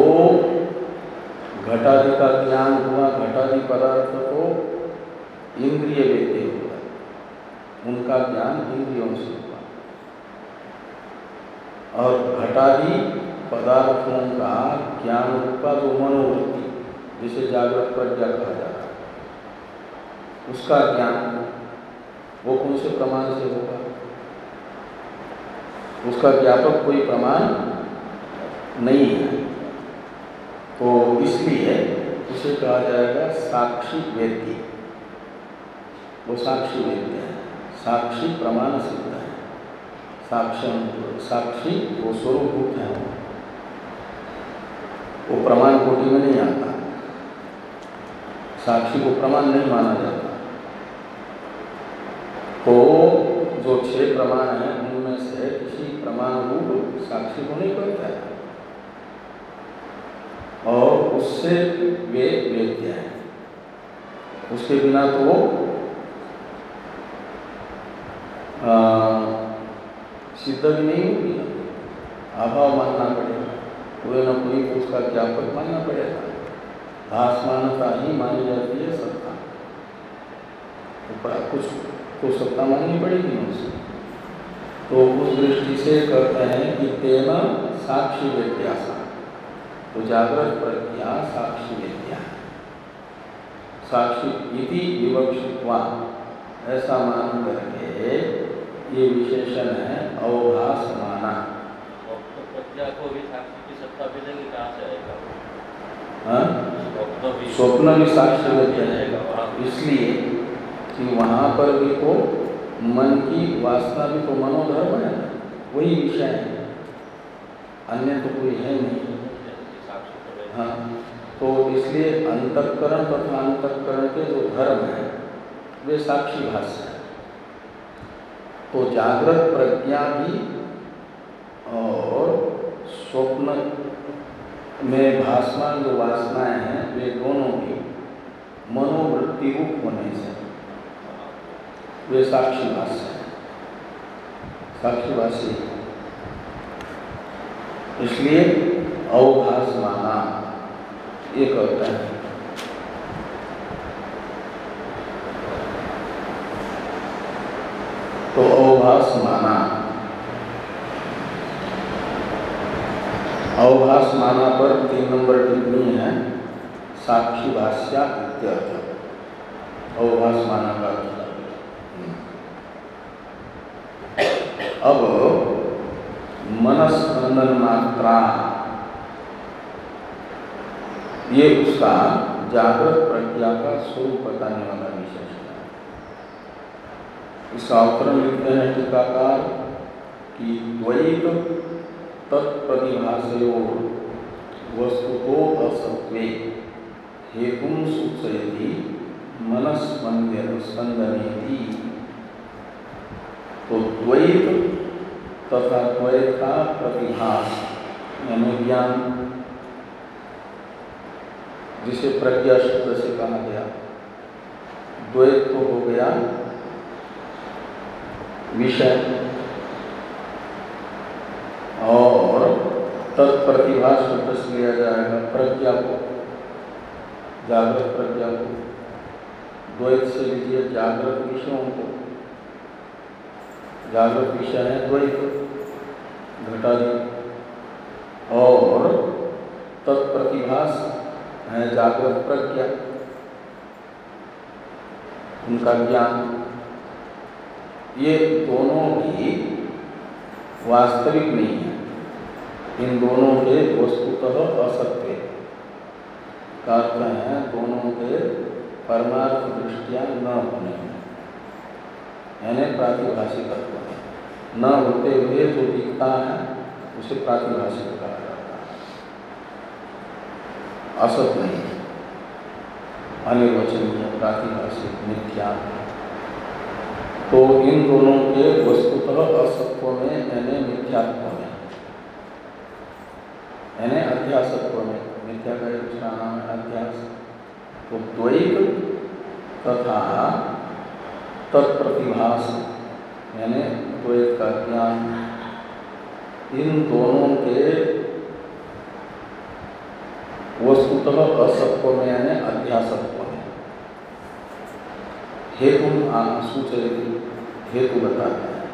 घटादि का ज्ञान हुआ, घटादि पदार्थ को इंद्रिय वेद्य हुआ, उनका ज्ञान इंद्रियों से हुआ, और घटादि पदार्थों का ज्ञान रूपा जो मनोवृत्ति, जिसे जागृत प्रज्ञा कहा जाता है, उसका ज्ञान वो कौन से प्रमाण से होगा? उसका ज्ञापक कोई प्रमाण नहीं है। तो इसलिए उसे कहा जाएगा साक्षी वेद्य। वो साक्षी वेद्य है, साक्षी प्रमाण सिद्ध है। साक्ष्य साक्षी वो स्वरूपभूत है, वो प्रमाण कोटि में नहीं आता। साक्षी को प्रमाण नहीं माना जाता। तो जो छह प्रमाण हैं उनमें से किसी प्रमाण रूप साक्षी को नहीं करता है, और उससे वे वेद्य हैं। उसके बिना तो वो सिद्ध भी नहीं होगी, अभाव मानना पड़ेगा, कोई न कोई उसका ज्ञापक मानना पड़ेगा। भासमानता ही मानी जाती है सत्ता, तो कुछ तो सत्ता माननी पड़ेगी उनसे। तो उस दृष्टि से कहते हैं कि तेना साक्षी वेद्यासा, तो जागृत प्रज्ञा साक्षी वेद्या, साक्षी इति विवक्षित्वा, ऐसा मान करके ये विशेषण है अवभासमाना। प्रज्ञा को भी साक्षी की सत्ता मिलेगी, कहाँ से आएगा? स्वप्न भी साक्षी वेद्य है, इसलिए कि वहाँ पर भी तो मन की वासना भी तो मनोधर्म है, वही विषय है, अन्य तो कोई है नहीं। हाँ, तो इसलिए अंतःकरण तथा अंतःकरण के जो धर्म है वे साक्षी भाष्य है। तो जागृत प्रज्ञा भी और स्वप्न में भासमान जो वासनाएं हैं वे दोनों भी मनोवृत्ति रूप होने से वे साक्षी भाष्य है, साक्षी भाष्य। इसलिए अवभासमाना ये कहते हैं। तो अवभासमाना, अवभासमाना पर तीन नंबर टिप्पणी है, साक्षी भाष्या इत्यर्थ। अवभासमाना का अब मनस्पंदन मात्रा, ये उसका जागृत प्रज्ञा का स्वरूप बताने वाला विशेषण है। इसका अवतरण लिखते हैं टीकाकार कि द्वैत तत्प्रतिभासयोः वस्तुतो असत्वे हेतुं सूचयति मनस्पंदन स्पंदनेति। तो द्वैत तथा द्वैत का प्रतिभास यानी ज्ञान, जिसे प्रज्ञा शब्द से कहा गया। द्वैत तो हो गया विषय, और तत्प्रतिभास शब्द से लिया जाएगा प्रज्ञा को, जागृत प्रज्ञा को। द्वैत से लीजिए जागृत विषयों को, जागृत विषय है द्वैत घटादि, और तत्प्रतिभास है जागृत प्रज्ञा, उनका ज्ञान, ये दोनों भी वास्तविक नहीं है। इन दोनों के वस्तुतः असत्य का अर्थ है दोनों के परमार्थ दृष्टिया न होने, यानी प्रातिभाषिक न होते हुए जो दिखता है उसे प्रातिभाषिक कहा जाता है, असत नहीं, अनिर्वचनीय, प्रातिभाषिक, मिथ्या। तो इन दोनों के वस्तुतः असत्व में यानी मिथ्यात्व में, यानी अध्यासत्व में, मिथ्या का एक दूसरा नाम है अध्यास। तो द्वैत तथा तत्प्रतिभास यानी द्वैत का ज्ञान, इन दोनों के वस्तुतः असत्व में यानी अध्यासत्व में हेतु सूचयति, हेतु बताते हैं।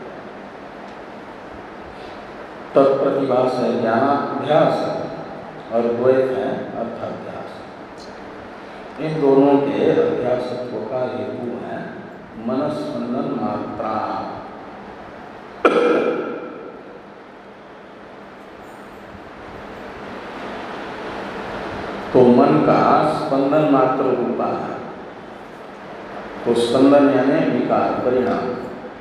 तत्प्रतिभास है ज्ञानाभ्यास और द्वैत है अर्थाध्यास। इन दोनों के अध्यासत्व का हेतु है मनस्पंदन मात्रा। तो मन का स्पंदन मात्र रूपा है। तो स्पंदन यानी विकार, परिणाम।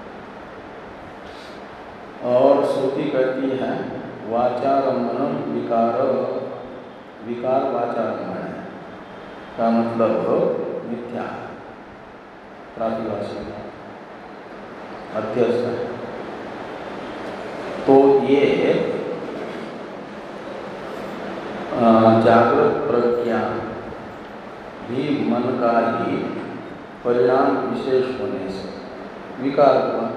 और श्रुति कहती है वाचारम्भनम विकार, विकार वाचारम्भन है का मतलब मिथ्या, प्रातिभाषिक, अध्यस्त है। तो ये जागृत प्रज्ञा भी मन का ही परिणाम विशेष होने से विकार हुआ,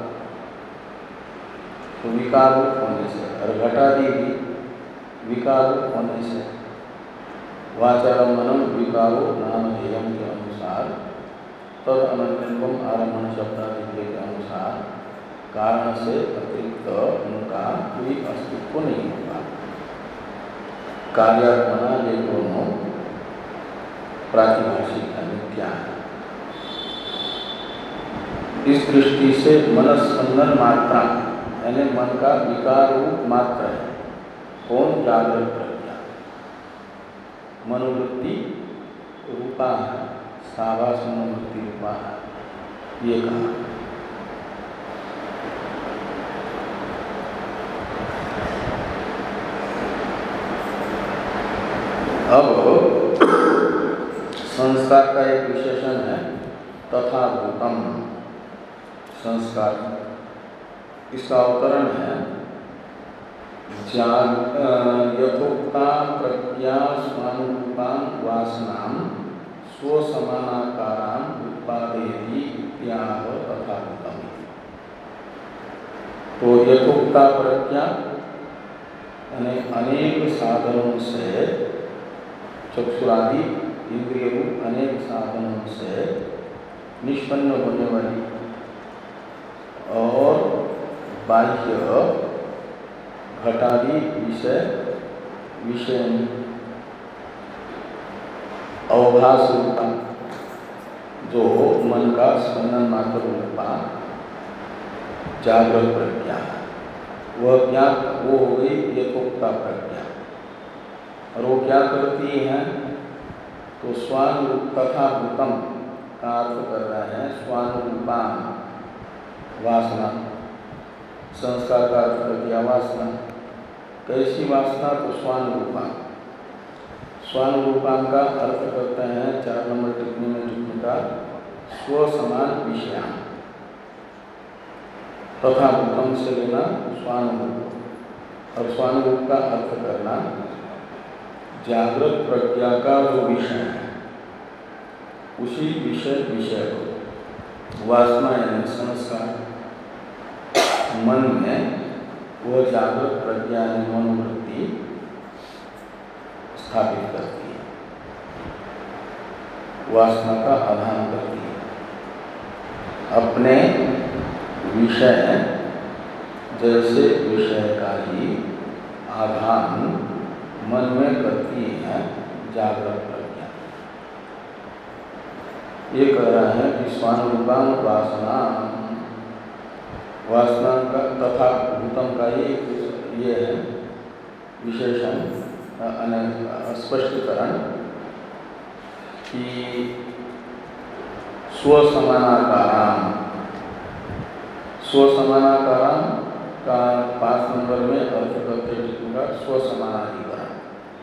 तो विकार होने से, और घटादि भी विकार होने से, वाचारम्भनम विकारो नामधेयम के अनुसार, तद अनन्यम आरम्भन शब्दादि के अनुसार कारण से अतिरिक्त उनका कोई अस्तित्व नहीं होगा। कार्यात्मना ये दोनों प्रातिभाषिक है, मिथ्या है। इस दृष्टि से मनस्पंदन मात्रा यानी मन का विकार रूप मात्र है। कौन? जागृत प्रज्ञा, मनोवृत्ति रूपा है, सावास मनोवृत्ति रूपा है, ये कहा। अब संस्कार का एक विशेषण है तथा भूतम संस्कार। इसका अवतरण है यथोक्ता प्रज्ञा स्वानुरूपां वासनां स्वसमानाकारां उत्पादयति इत्याह तथा भूतम। तो यथोक्ता प्रज्ञा यानी अनेक साधनों से, चक्षुरादि इंद्रिय रूप अनेक साधनों से निष्पन्न होने वाली और बाह्य घटादि विषय विषय अवभास रूपा जो मन का स्पंदन मात्र रूपा जागृत प्रज्ञा, वह क्या, वो हो गई यथोक्ता प्रज्ञा। और वो क्या करती है? तो स्वानुरूप तथा भूतम का अर्थ कर रहा है स्वानुरूपा वासना। संस्कार का अर्थ कर दिया वासना। कैसी वासना? तो स्वानुरूपा। स्वानुरूपा का अर्थ करते हैं चार नंबर टिप्पणी में टिप्पणी स्व समान विषया तथा भूतम से लेना स्वानुरूप, और स्वानुरूप का अर्थ करना जागृत प्रज्ञा का जो विषय है उसी विषय विषय को वासना यानी संस्कार मन में वह जागृत प्रज्ञा यानी मनोवृत्ति स्थापित करती है, वासना का आधान करती है। अपने विषय जैसे विषय का ही आधान मन में करती है जागृत प्रज्ञा। ये कह रहा है कि स्वानुरूपान वासना, वासना का तथा भूतम का ही ये है विशेषण स्पष्टीकरण कि स्वसमानाकाराम, स्वसमानाकाराम का पांच नंबर में अर्थ करते लिखूंगा स्वसमानाधिकरण,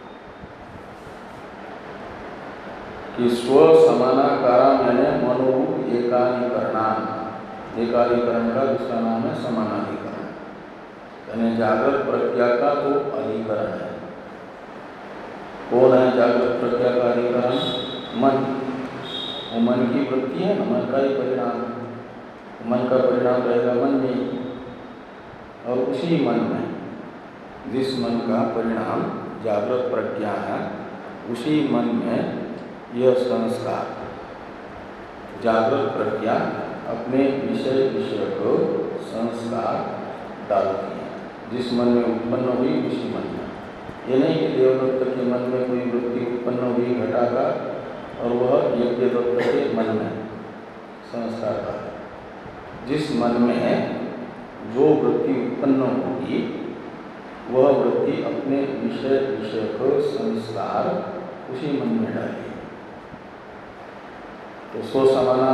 कि स्वसमानाकाराम यानी मनोरूप एकाधिकरणाम, एकाधिकरण का दूसरा नाम है समानाधिकरण, यानी जागृत प्रज्ञा का तो अधिकरण है। कौन है जागृत प्रज्ञा का अधिकरण? मन। वो मन की वृत्ति है ना, मन का ही परिणाम, मन का परिणाम रहेगा मन में, और उसी मन में, जिस मन का परिणाम जागृत प्रज्ञा है, उसी मन में यह संस्कार जागृत प्रज्ञा अपने विषय विषय को संस्कार डालती है। जिस मन में उत्पन्न हुई उसी मन में, ये नहीं कि देवदत्त के मन में कोई वृत्ति उत्पन्न हुई घटाकर और वह यज्ञदत्त के मन में संस्कार का है। जिस मन में जो वृत्ति उत्पन्न होगी वह वृत्ति अपने विषय विषय को संस्कार उसी मन में डालेगी। तो स्वसमाना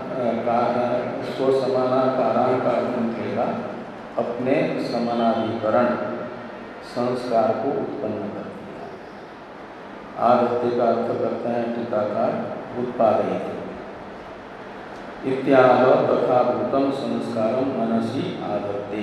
स्वसमानाकारां का अर्थ निकलेगा अपने समानाधिकरण संस्कार को उत्पन्न करती है। आदत्ते का अर्थ करते हैं टीकाकार उत्पादयति इत्याह तथा भूतम संस्कारम मनसि आदत्ते।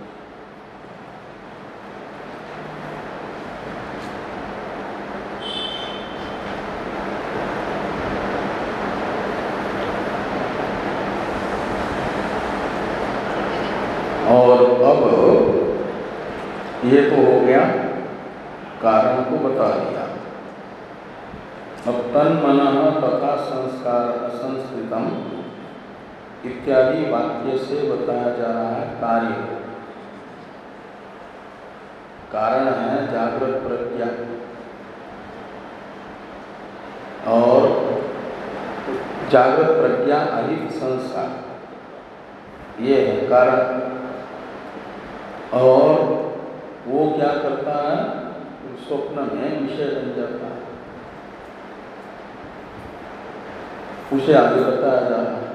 और अब ये तो हो गया, कारण को बता दिया। अब तन मनः तथा संस्कार संस्कृतम इत्यादि वाक्य से बताया जा रहा है कार्य को। कारण है जागृत प्रज्ञा और जागृत प्रज्ञा अधिक संस्कार, ये है कारण। और वो क्या करता है? स्वप्न में विषय बन जाता है, उसे आगे बताया जा रहा है।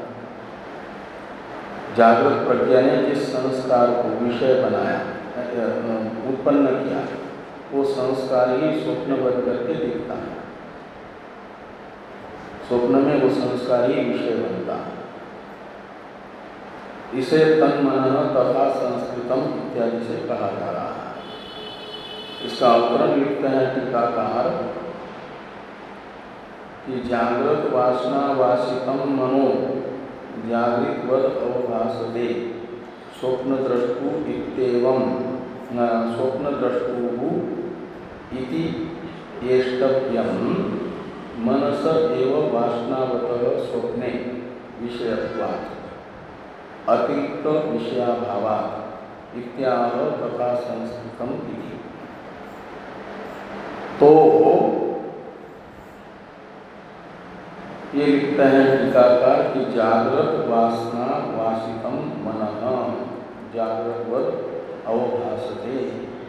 जागृत प्रज्ञा ने जिस संस्कार को विषय बनाया, उत्पन्न किया, वो संस्कार ही स्वप्न बन करके दिखता है। स्वप्न में वो संस्कार ही विषय बनता है। इसे तन मनः तथा संस्कृतम इत्यादि से कहा जा रहा है। इसका अवतरण लिखते हैं टीकाकार कि जागृत वासना वासितम मनो जागृतवद अवभासते स्वप्न द्रष्टु इत्येवं स्वप्न द्रष्टुः इति येष्टव्यं मनस एव वासनावतः स्वप्ने विषयत्वात् अतिरिक्त विषयाभावात् इत्याह तथा संस्कृतम इति। तो ये लिखते हैं टीकाकार कि जागृत वासना वासितम मनः जागृतवद अवभासते।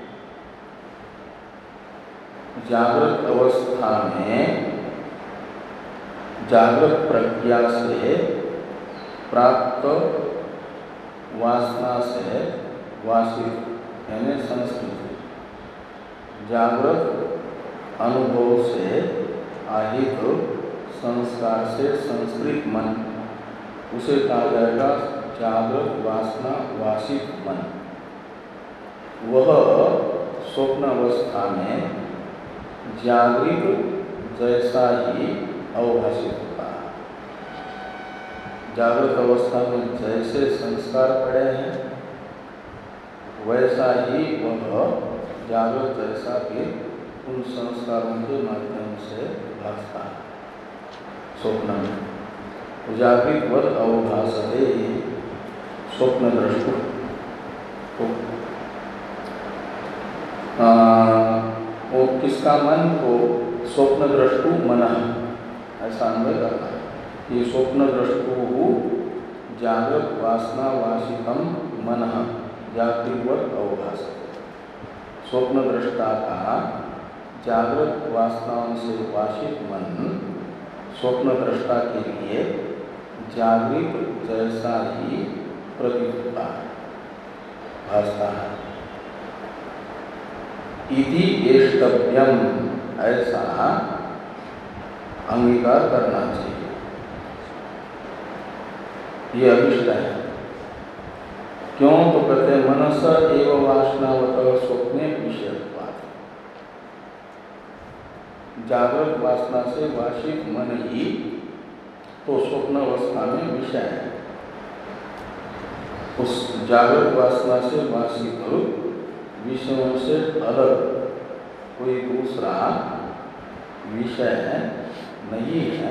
जागृत अवस्था में जागृत प्रज्ञा से प्राप्त वासना से वासित यानी संस्कृत, जागृत अनुभव से आहित संस्कार से संस्कृत मन, उसे कहा जाएगा जागृत वासना वासित मन। वह स्वप्न अवस्था में जागृत जैसा ही अवभाषित होता है। जागृत अवस्था में जैसे संस्कार पड़े हैं वैसा ही वह जागृत जैसा भी उन संस्कारों के माध्यम से भासता है स्वप्न में। जागृत वद अवभासते स्वप्न दृष्टु। तो ओके, किसका मन? को स्वप्न दृष्टु मन, ऐसा अन्वय करना है। ये स्वप्न दृष्टु जागृत वासना वासितम मन जागृतवत अवभासते। स्वप्न दृष्टा का जागृत वासनाओं से वासित मन स्वप्न दृष्टा के लिए जागृत जैसा ही प्रतीत होता है, भासता है। इति एष्टव्यम, ऐसा अंगीकार करना चाहिए। ये अभिष्ट है। क्यों? तो कहते हैं मनस एवं वासनावत स्वप्ने विषयत्वात्। जागृत वासना से वासित मन ही तो स्वप्न अवस्था में विषय है। उस जागृत वासना से वासित विषयों से अलग कोई दूसरा विषय नहीं है।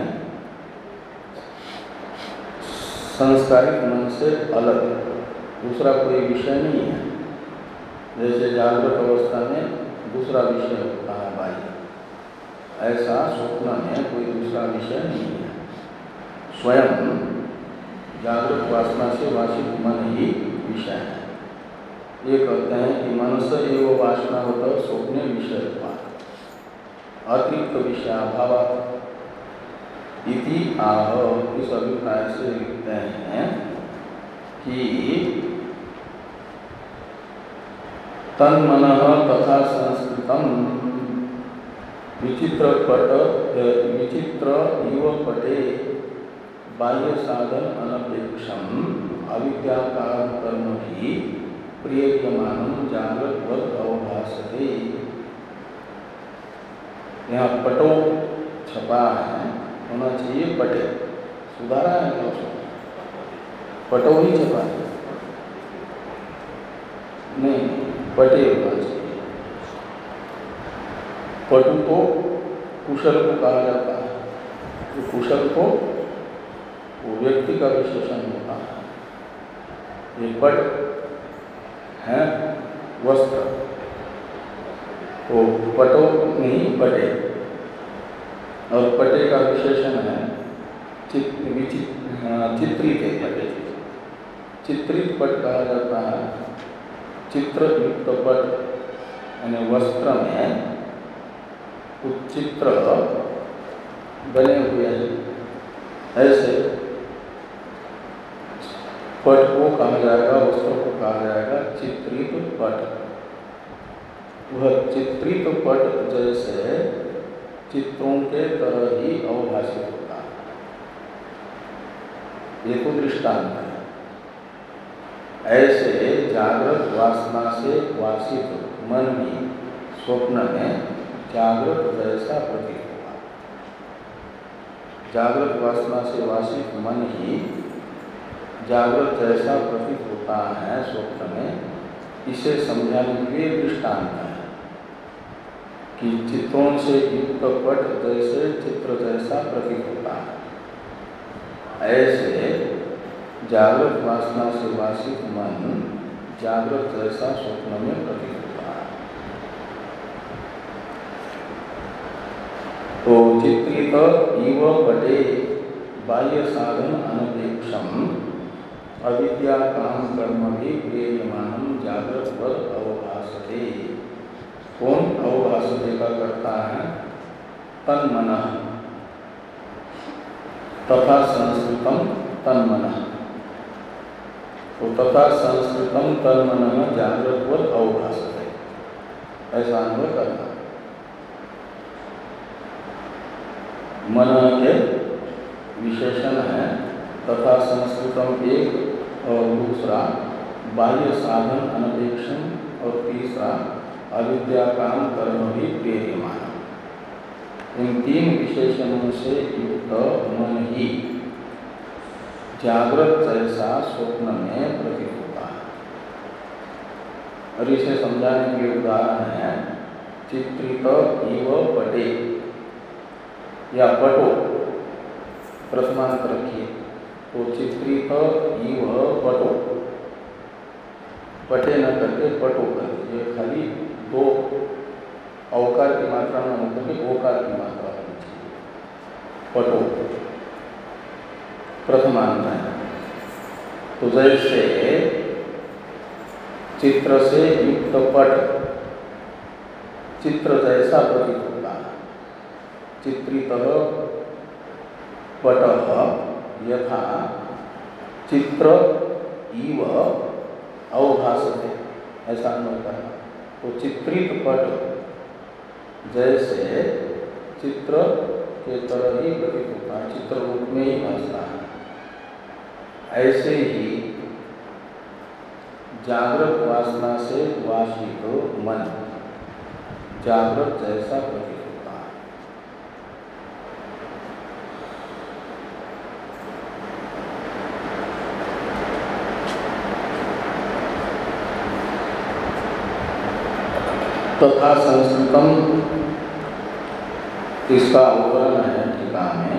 संस्कारिक मन से अलग दूसरा कोई विषय नहीं है। जैसे जागृत अवस्था में दूसरा विषय होता है बाह्य, ऐसा स्वप्न में कोई दूसरा विषय नहीं है। स्वयं जागृत वासना से वासित मन ही विषय है। ये कहते हैं कि मनस एवं वासना होता स्वप्ने विषयत्वात् अतिरिक्त विषयाभाव इति आह। इस अभिप्राय से लिखते हैं कि तन्मनः तथा संस्कृतम विचित्र पट विचित्र इव पटे बाह्य साधन अनपेक्षम अविद्याकार कर्म ही प्रियमानम जागृतवत अवभासते। यहाँ पटो छपा है, होना चाहिए पटे। सुधारा है क्या उसको? पटो ही छपा है, नहीं पटे होना चाहिए। पटु को कुशल को कहा जाता है। तो कुशल को वो व्यक्ति का विशेषण होता है। ये पट है वस्त्र, तो पटो नहीं पटे। और पटे का विशेषण है चित, चित्रित पटे। चित्रित पट कहा जाता है। चित्र युक्त पट यानी वस्त्र में कुछ चित्र बने हुए हैं, ऐसे पट को कहा जाएगा, वस्त्र को कहा जाएगा चित्रित पट। वह चित्रित पट जैसे चित्रों के तरह ही अवभाषित होता है। ये तो दृष्टांत है। ऐसे जागृत वासना से वासित मन भी स्वप्न में जागृत जैसा प्रतीत होगा। जागृत वासना से वासित मन ही जागृत जैसा प्रतीत होता है स्वप्न में। इसे समझाने के लिए दृष्टांत है कि चित्रों से युक्त पट जैसे चित्र जैसा प्रतीत होता है, ऐसे जागृत वासना से वासित मन जागृत जैसा स्वप्न में प्रतीत होता है। तो चित्रित इव पटे बाह्य साधन अनपेक्षम अविद्या काम कर्म भी प्रियमानम जागृतवत अवभासते। कौन अवभासते का करता है? तन्मनः तथा संस्कृतम तन्मनः। तो तथा संस्कृतम तन्मनः जागृतवत अवभासते, ऐसा अनुभव करना। मन के विशेषण है तथा संस्कृतम एक, और दूसरा बाह्य साधन अनपेक्षम, और तीसरा अविद्या काम कर्म भी प्रियमान। इन तीन विशेषणों से युक्त मन ही जागृत जैसा स्वप्न में प्रतीत होता है। और इसे समझाने के उदाहरण है चित्रित इव पटे या पटो, प्रथमांत रखिए तो चित्रित इव पटो, पटे न करके पटो कर दीजिए। खाली दो अवकार की मात्रा में होकर के ओकार की मात्रा होनी चाहिए। पटो प्रथमांत है। तो जैसे चित्र से युक्त पट चित्र जैसा प्रतीत होता है। चित्रितः पटः यथा चित्र इव अवभासते, ऐसा अन्वय करना। तो चित्रित पट जैसे चित्र के तरह ही प्रतीत होता है, चित्र रूप में ही भासता है। ऐसे ही जागृत वासना से वासित मन जागृत जैसा प्रतीत होता है। तथा संस्कृतम इसका अवतरण है टीका में।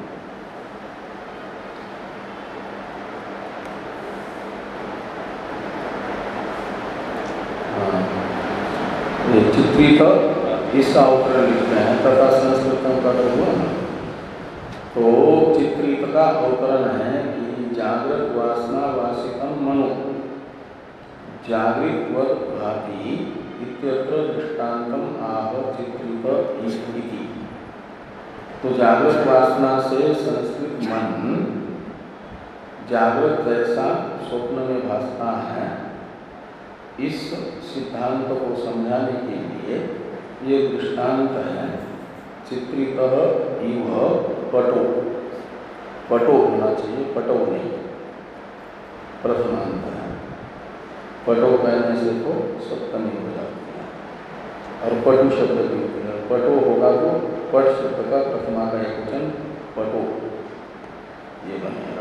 चित्रित इसका अवतरण लिखते हैं तथा संस्कृतम का तो हुआ। तो चित्रित का अवतरण है कि जागृत वासना वासितम मनो जागृत वद भाति इत्यत्र दृष्टान्तम आह चित्रित इति। तो जागृत वासना से संस्कृत मन जागृत जैसा स्वप्न में भासता है। इस सिद्धांत को समझाने के लिए ये दृष्टांत है चित्रितः इव पटो। पटो होना चाहिए, पटो नहीं, प्रथमांत है। पटो कहने से तो सप्तमी हो जाती है और पटु शब्द भी होती है। पटो होगा तो पट शब्द का प्रथमा का एक वचन पटो ये बनेगा।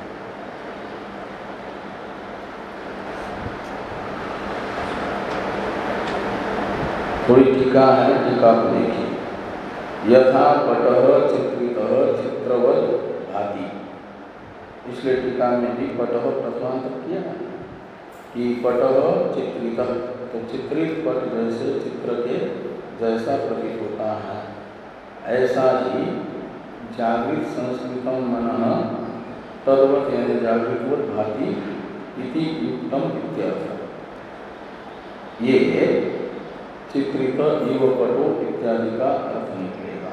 थोड़ी टीका है, टीका को देखिए। यथा पटः चित्रितः चित्रवद भाति, इसलिए टीका में भी पटः प्रथमांत किया है कि पटः चित्रितः, तो चित्रित पट जैसे चित्र के जैसा प्रतीत होता है। ऐसा ही जागृत संस्कृतम मनः तद्वत् यानी जागृतवद भाति इति युक्तम इत्यर्थ। ये चित्रित इव पटो इत्यादि का अर्थ निकलेगा।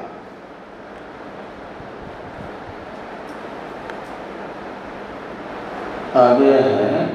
आगे है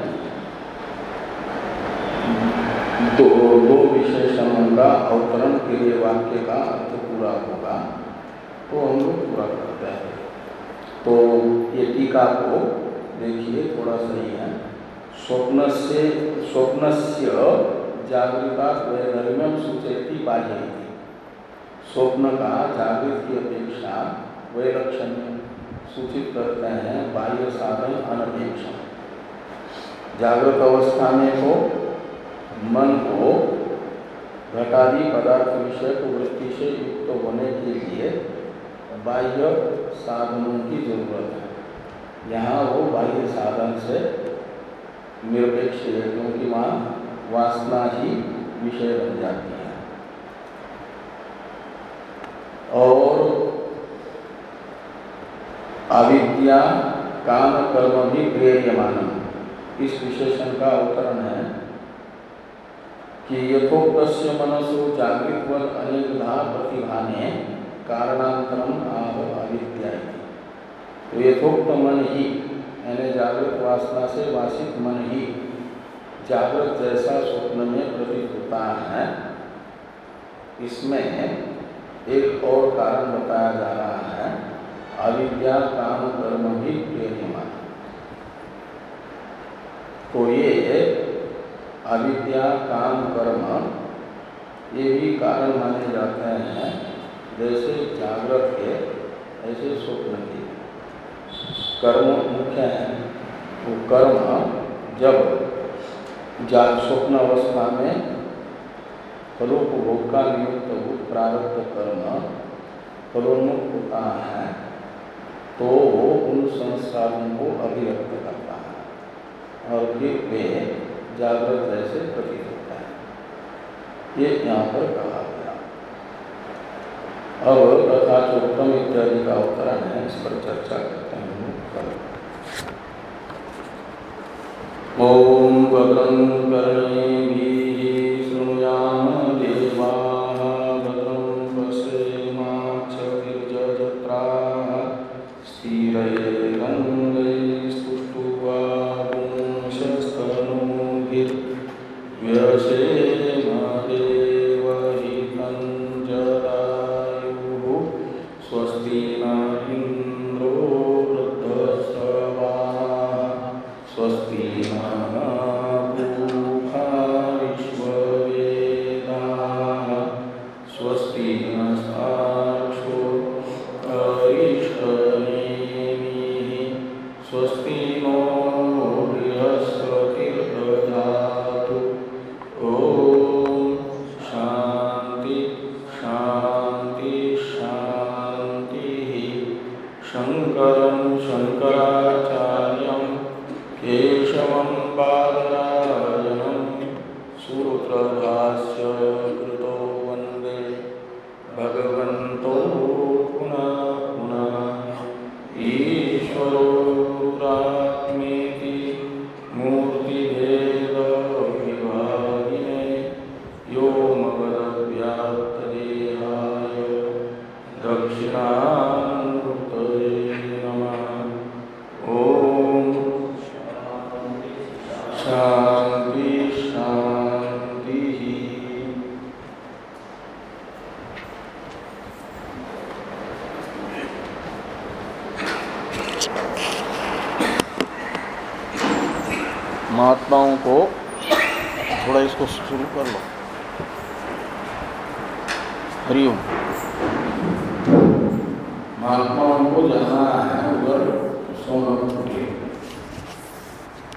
दो दो विशेषणों का अवतरण के लिए वाक्य का अर्थ पूरा होगा तो हम लोग पूरा करते हैं। तो ये टीका को देखिए, थोड़ा सही है। स्वप्न से स्वप्नस्य जागृता वैधर्म्यम सूचयति बाह्य। स्वप्न का जागृत की अपेक्षा वैलक्षण्य सूचित करते हैं बाह्य साधन अनपेक्षा। जागृत अवस्था में तो मन को घटादि पदार्थ विषय को वृत्ति से युक्त होने के लिए बाह्य साधनों की जरूरत है। यहाँ वो बाह्य साधन से निरपेक्ष है, क्योंकि वहाँ वासना ही विषय बन जाती है। और अविद्या काम कर्म भी प्रेयमान, इस विशेषण का अवतरण है कि यथोक्तस्य मनसो जागृतवद अनेकधा प्रतिभाने कारणांतरम आह अविद्या। तो यथोक्त मन ही यानी जागृत वासना से वासित मन ही जागृत जैसा स्वप्न में प्रतीत होता है। इसमें एक और कारण बताया जा रहा है, अविद्या काम कर्म भी प्रेयमान। तो ये अविद्या काम कर्म ये भी कारण माने जाते हैं, जैसे जागृत के ऐसे स्वप्न के। कर्म मुख्य है, तो कर्म जब जाग स्वप्न अवस्था में फलोपभोग का निमित्त भूत प्रारब्ध कर्म फलोन्मुख होता है तो उन संस्कारों को अभिव्यक्त करता है और फिर वे जागृत जैसे प्रतीत होता है। ये यहाँ पर कहा गया। अब तथा चोक्तम इत्यादि का अवतरण है, इस पर चर्चा करते हैं। ओम भद्रं कर्णेभिः शृणुयाम देवाः भद्रं पश्येमाक्षभिर्यजत्राः स्थिरैरङ्गैस्तुष्ट्वा देवहितं जदायुः स्वस्ति न इन्द्रो वृद्धश्रवाः स्वस्ति नः पूषा विश्ववेदाः स्वस्ति नस्तार्क्ष्यो अरिष्टनेमिः स्वस्ति नो बृहस्पतिर्दधातु। ॐ शान्ति शान्ति शान्तिः। शङ्करं शङ्कराचार्यं केशवं बादरायणं सूत्रभाष्यकृतो वन्दे भगवन्तो पुनः पुनः। ईश्वरो गुरुरात्मेति मूर्तिभेदविभागिने व्योमवद्व्याप्तदेहाय दक्षिणामूर्तये नमः। ॐ शान्ति शान्तिः। महात्माओं को थोड़ा इसको शुरू कर लो। हरिओम। महात्माओं को जाना है उधर सोमनाथ।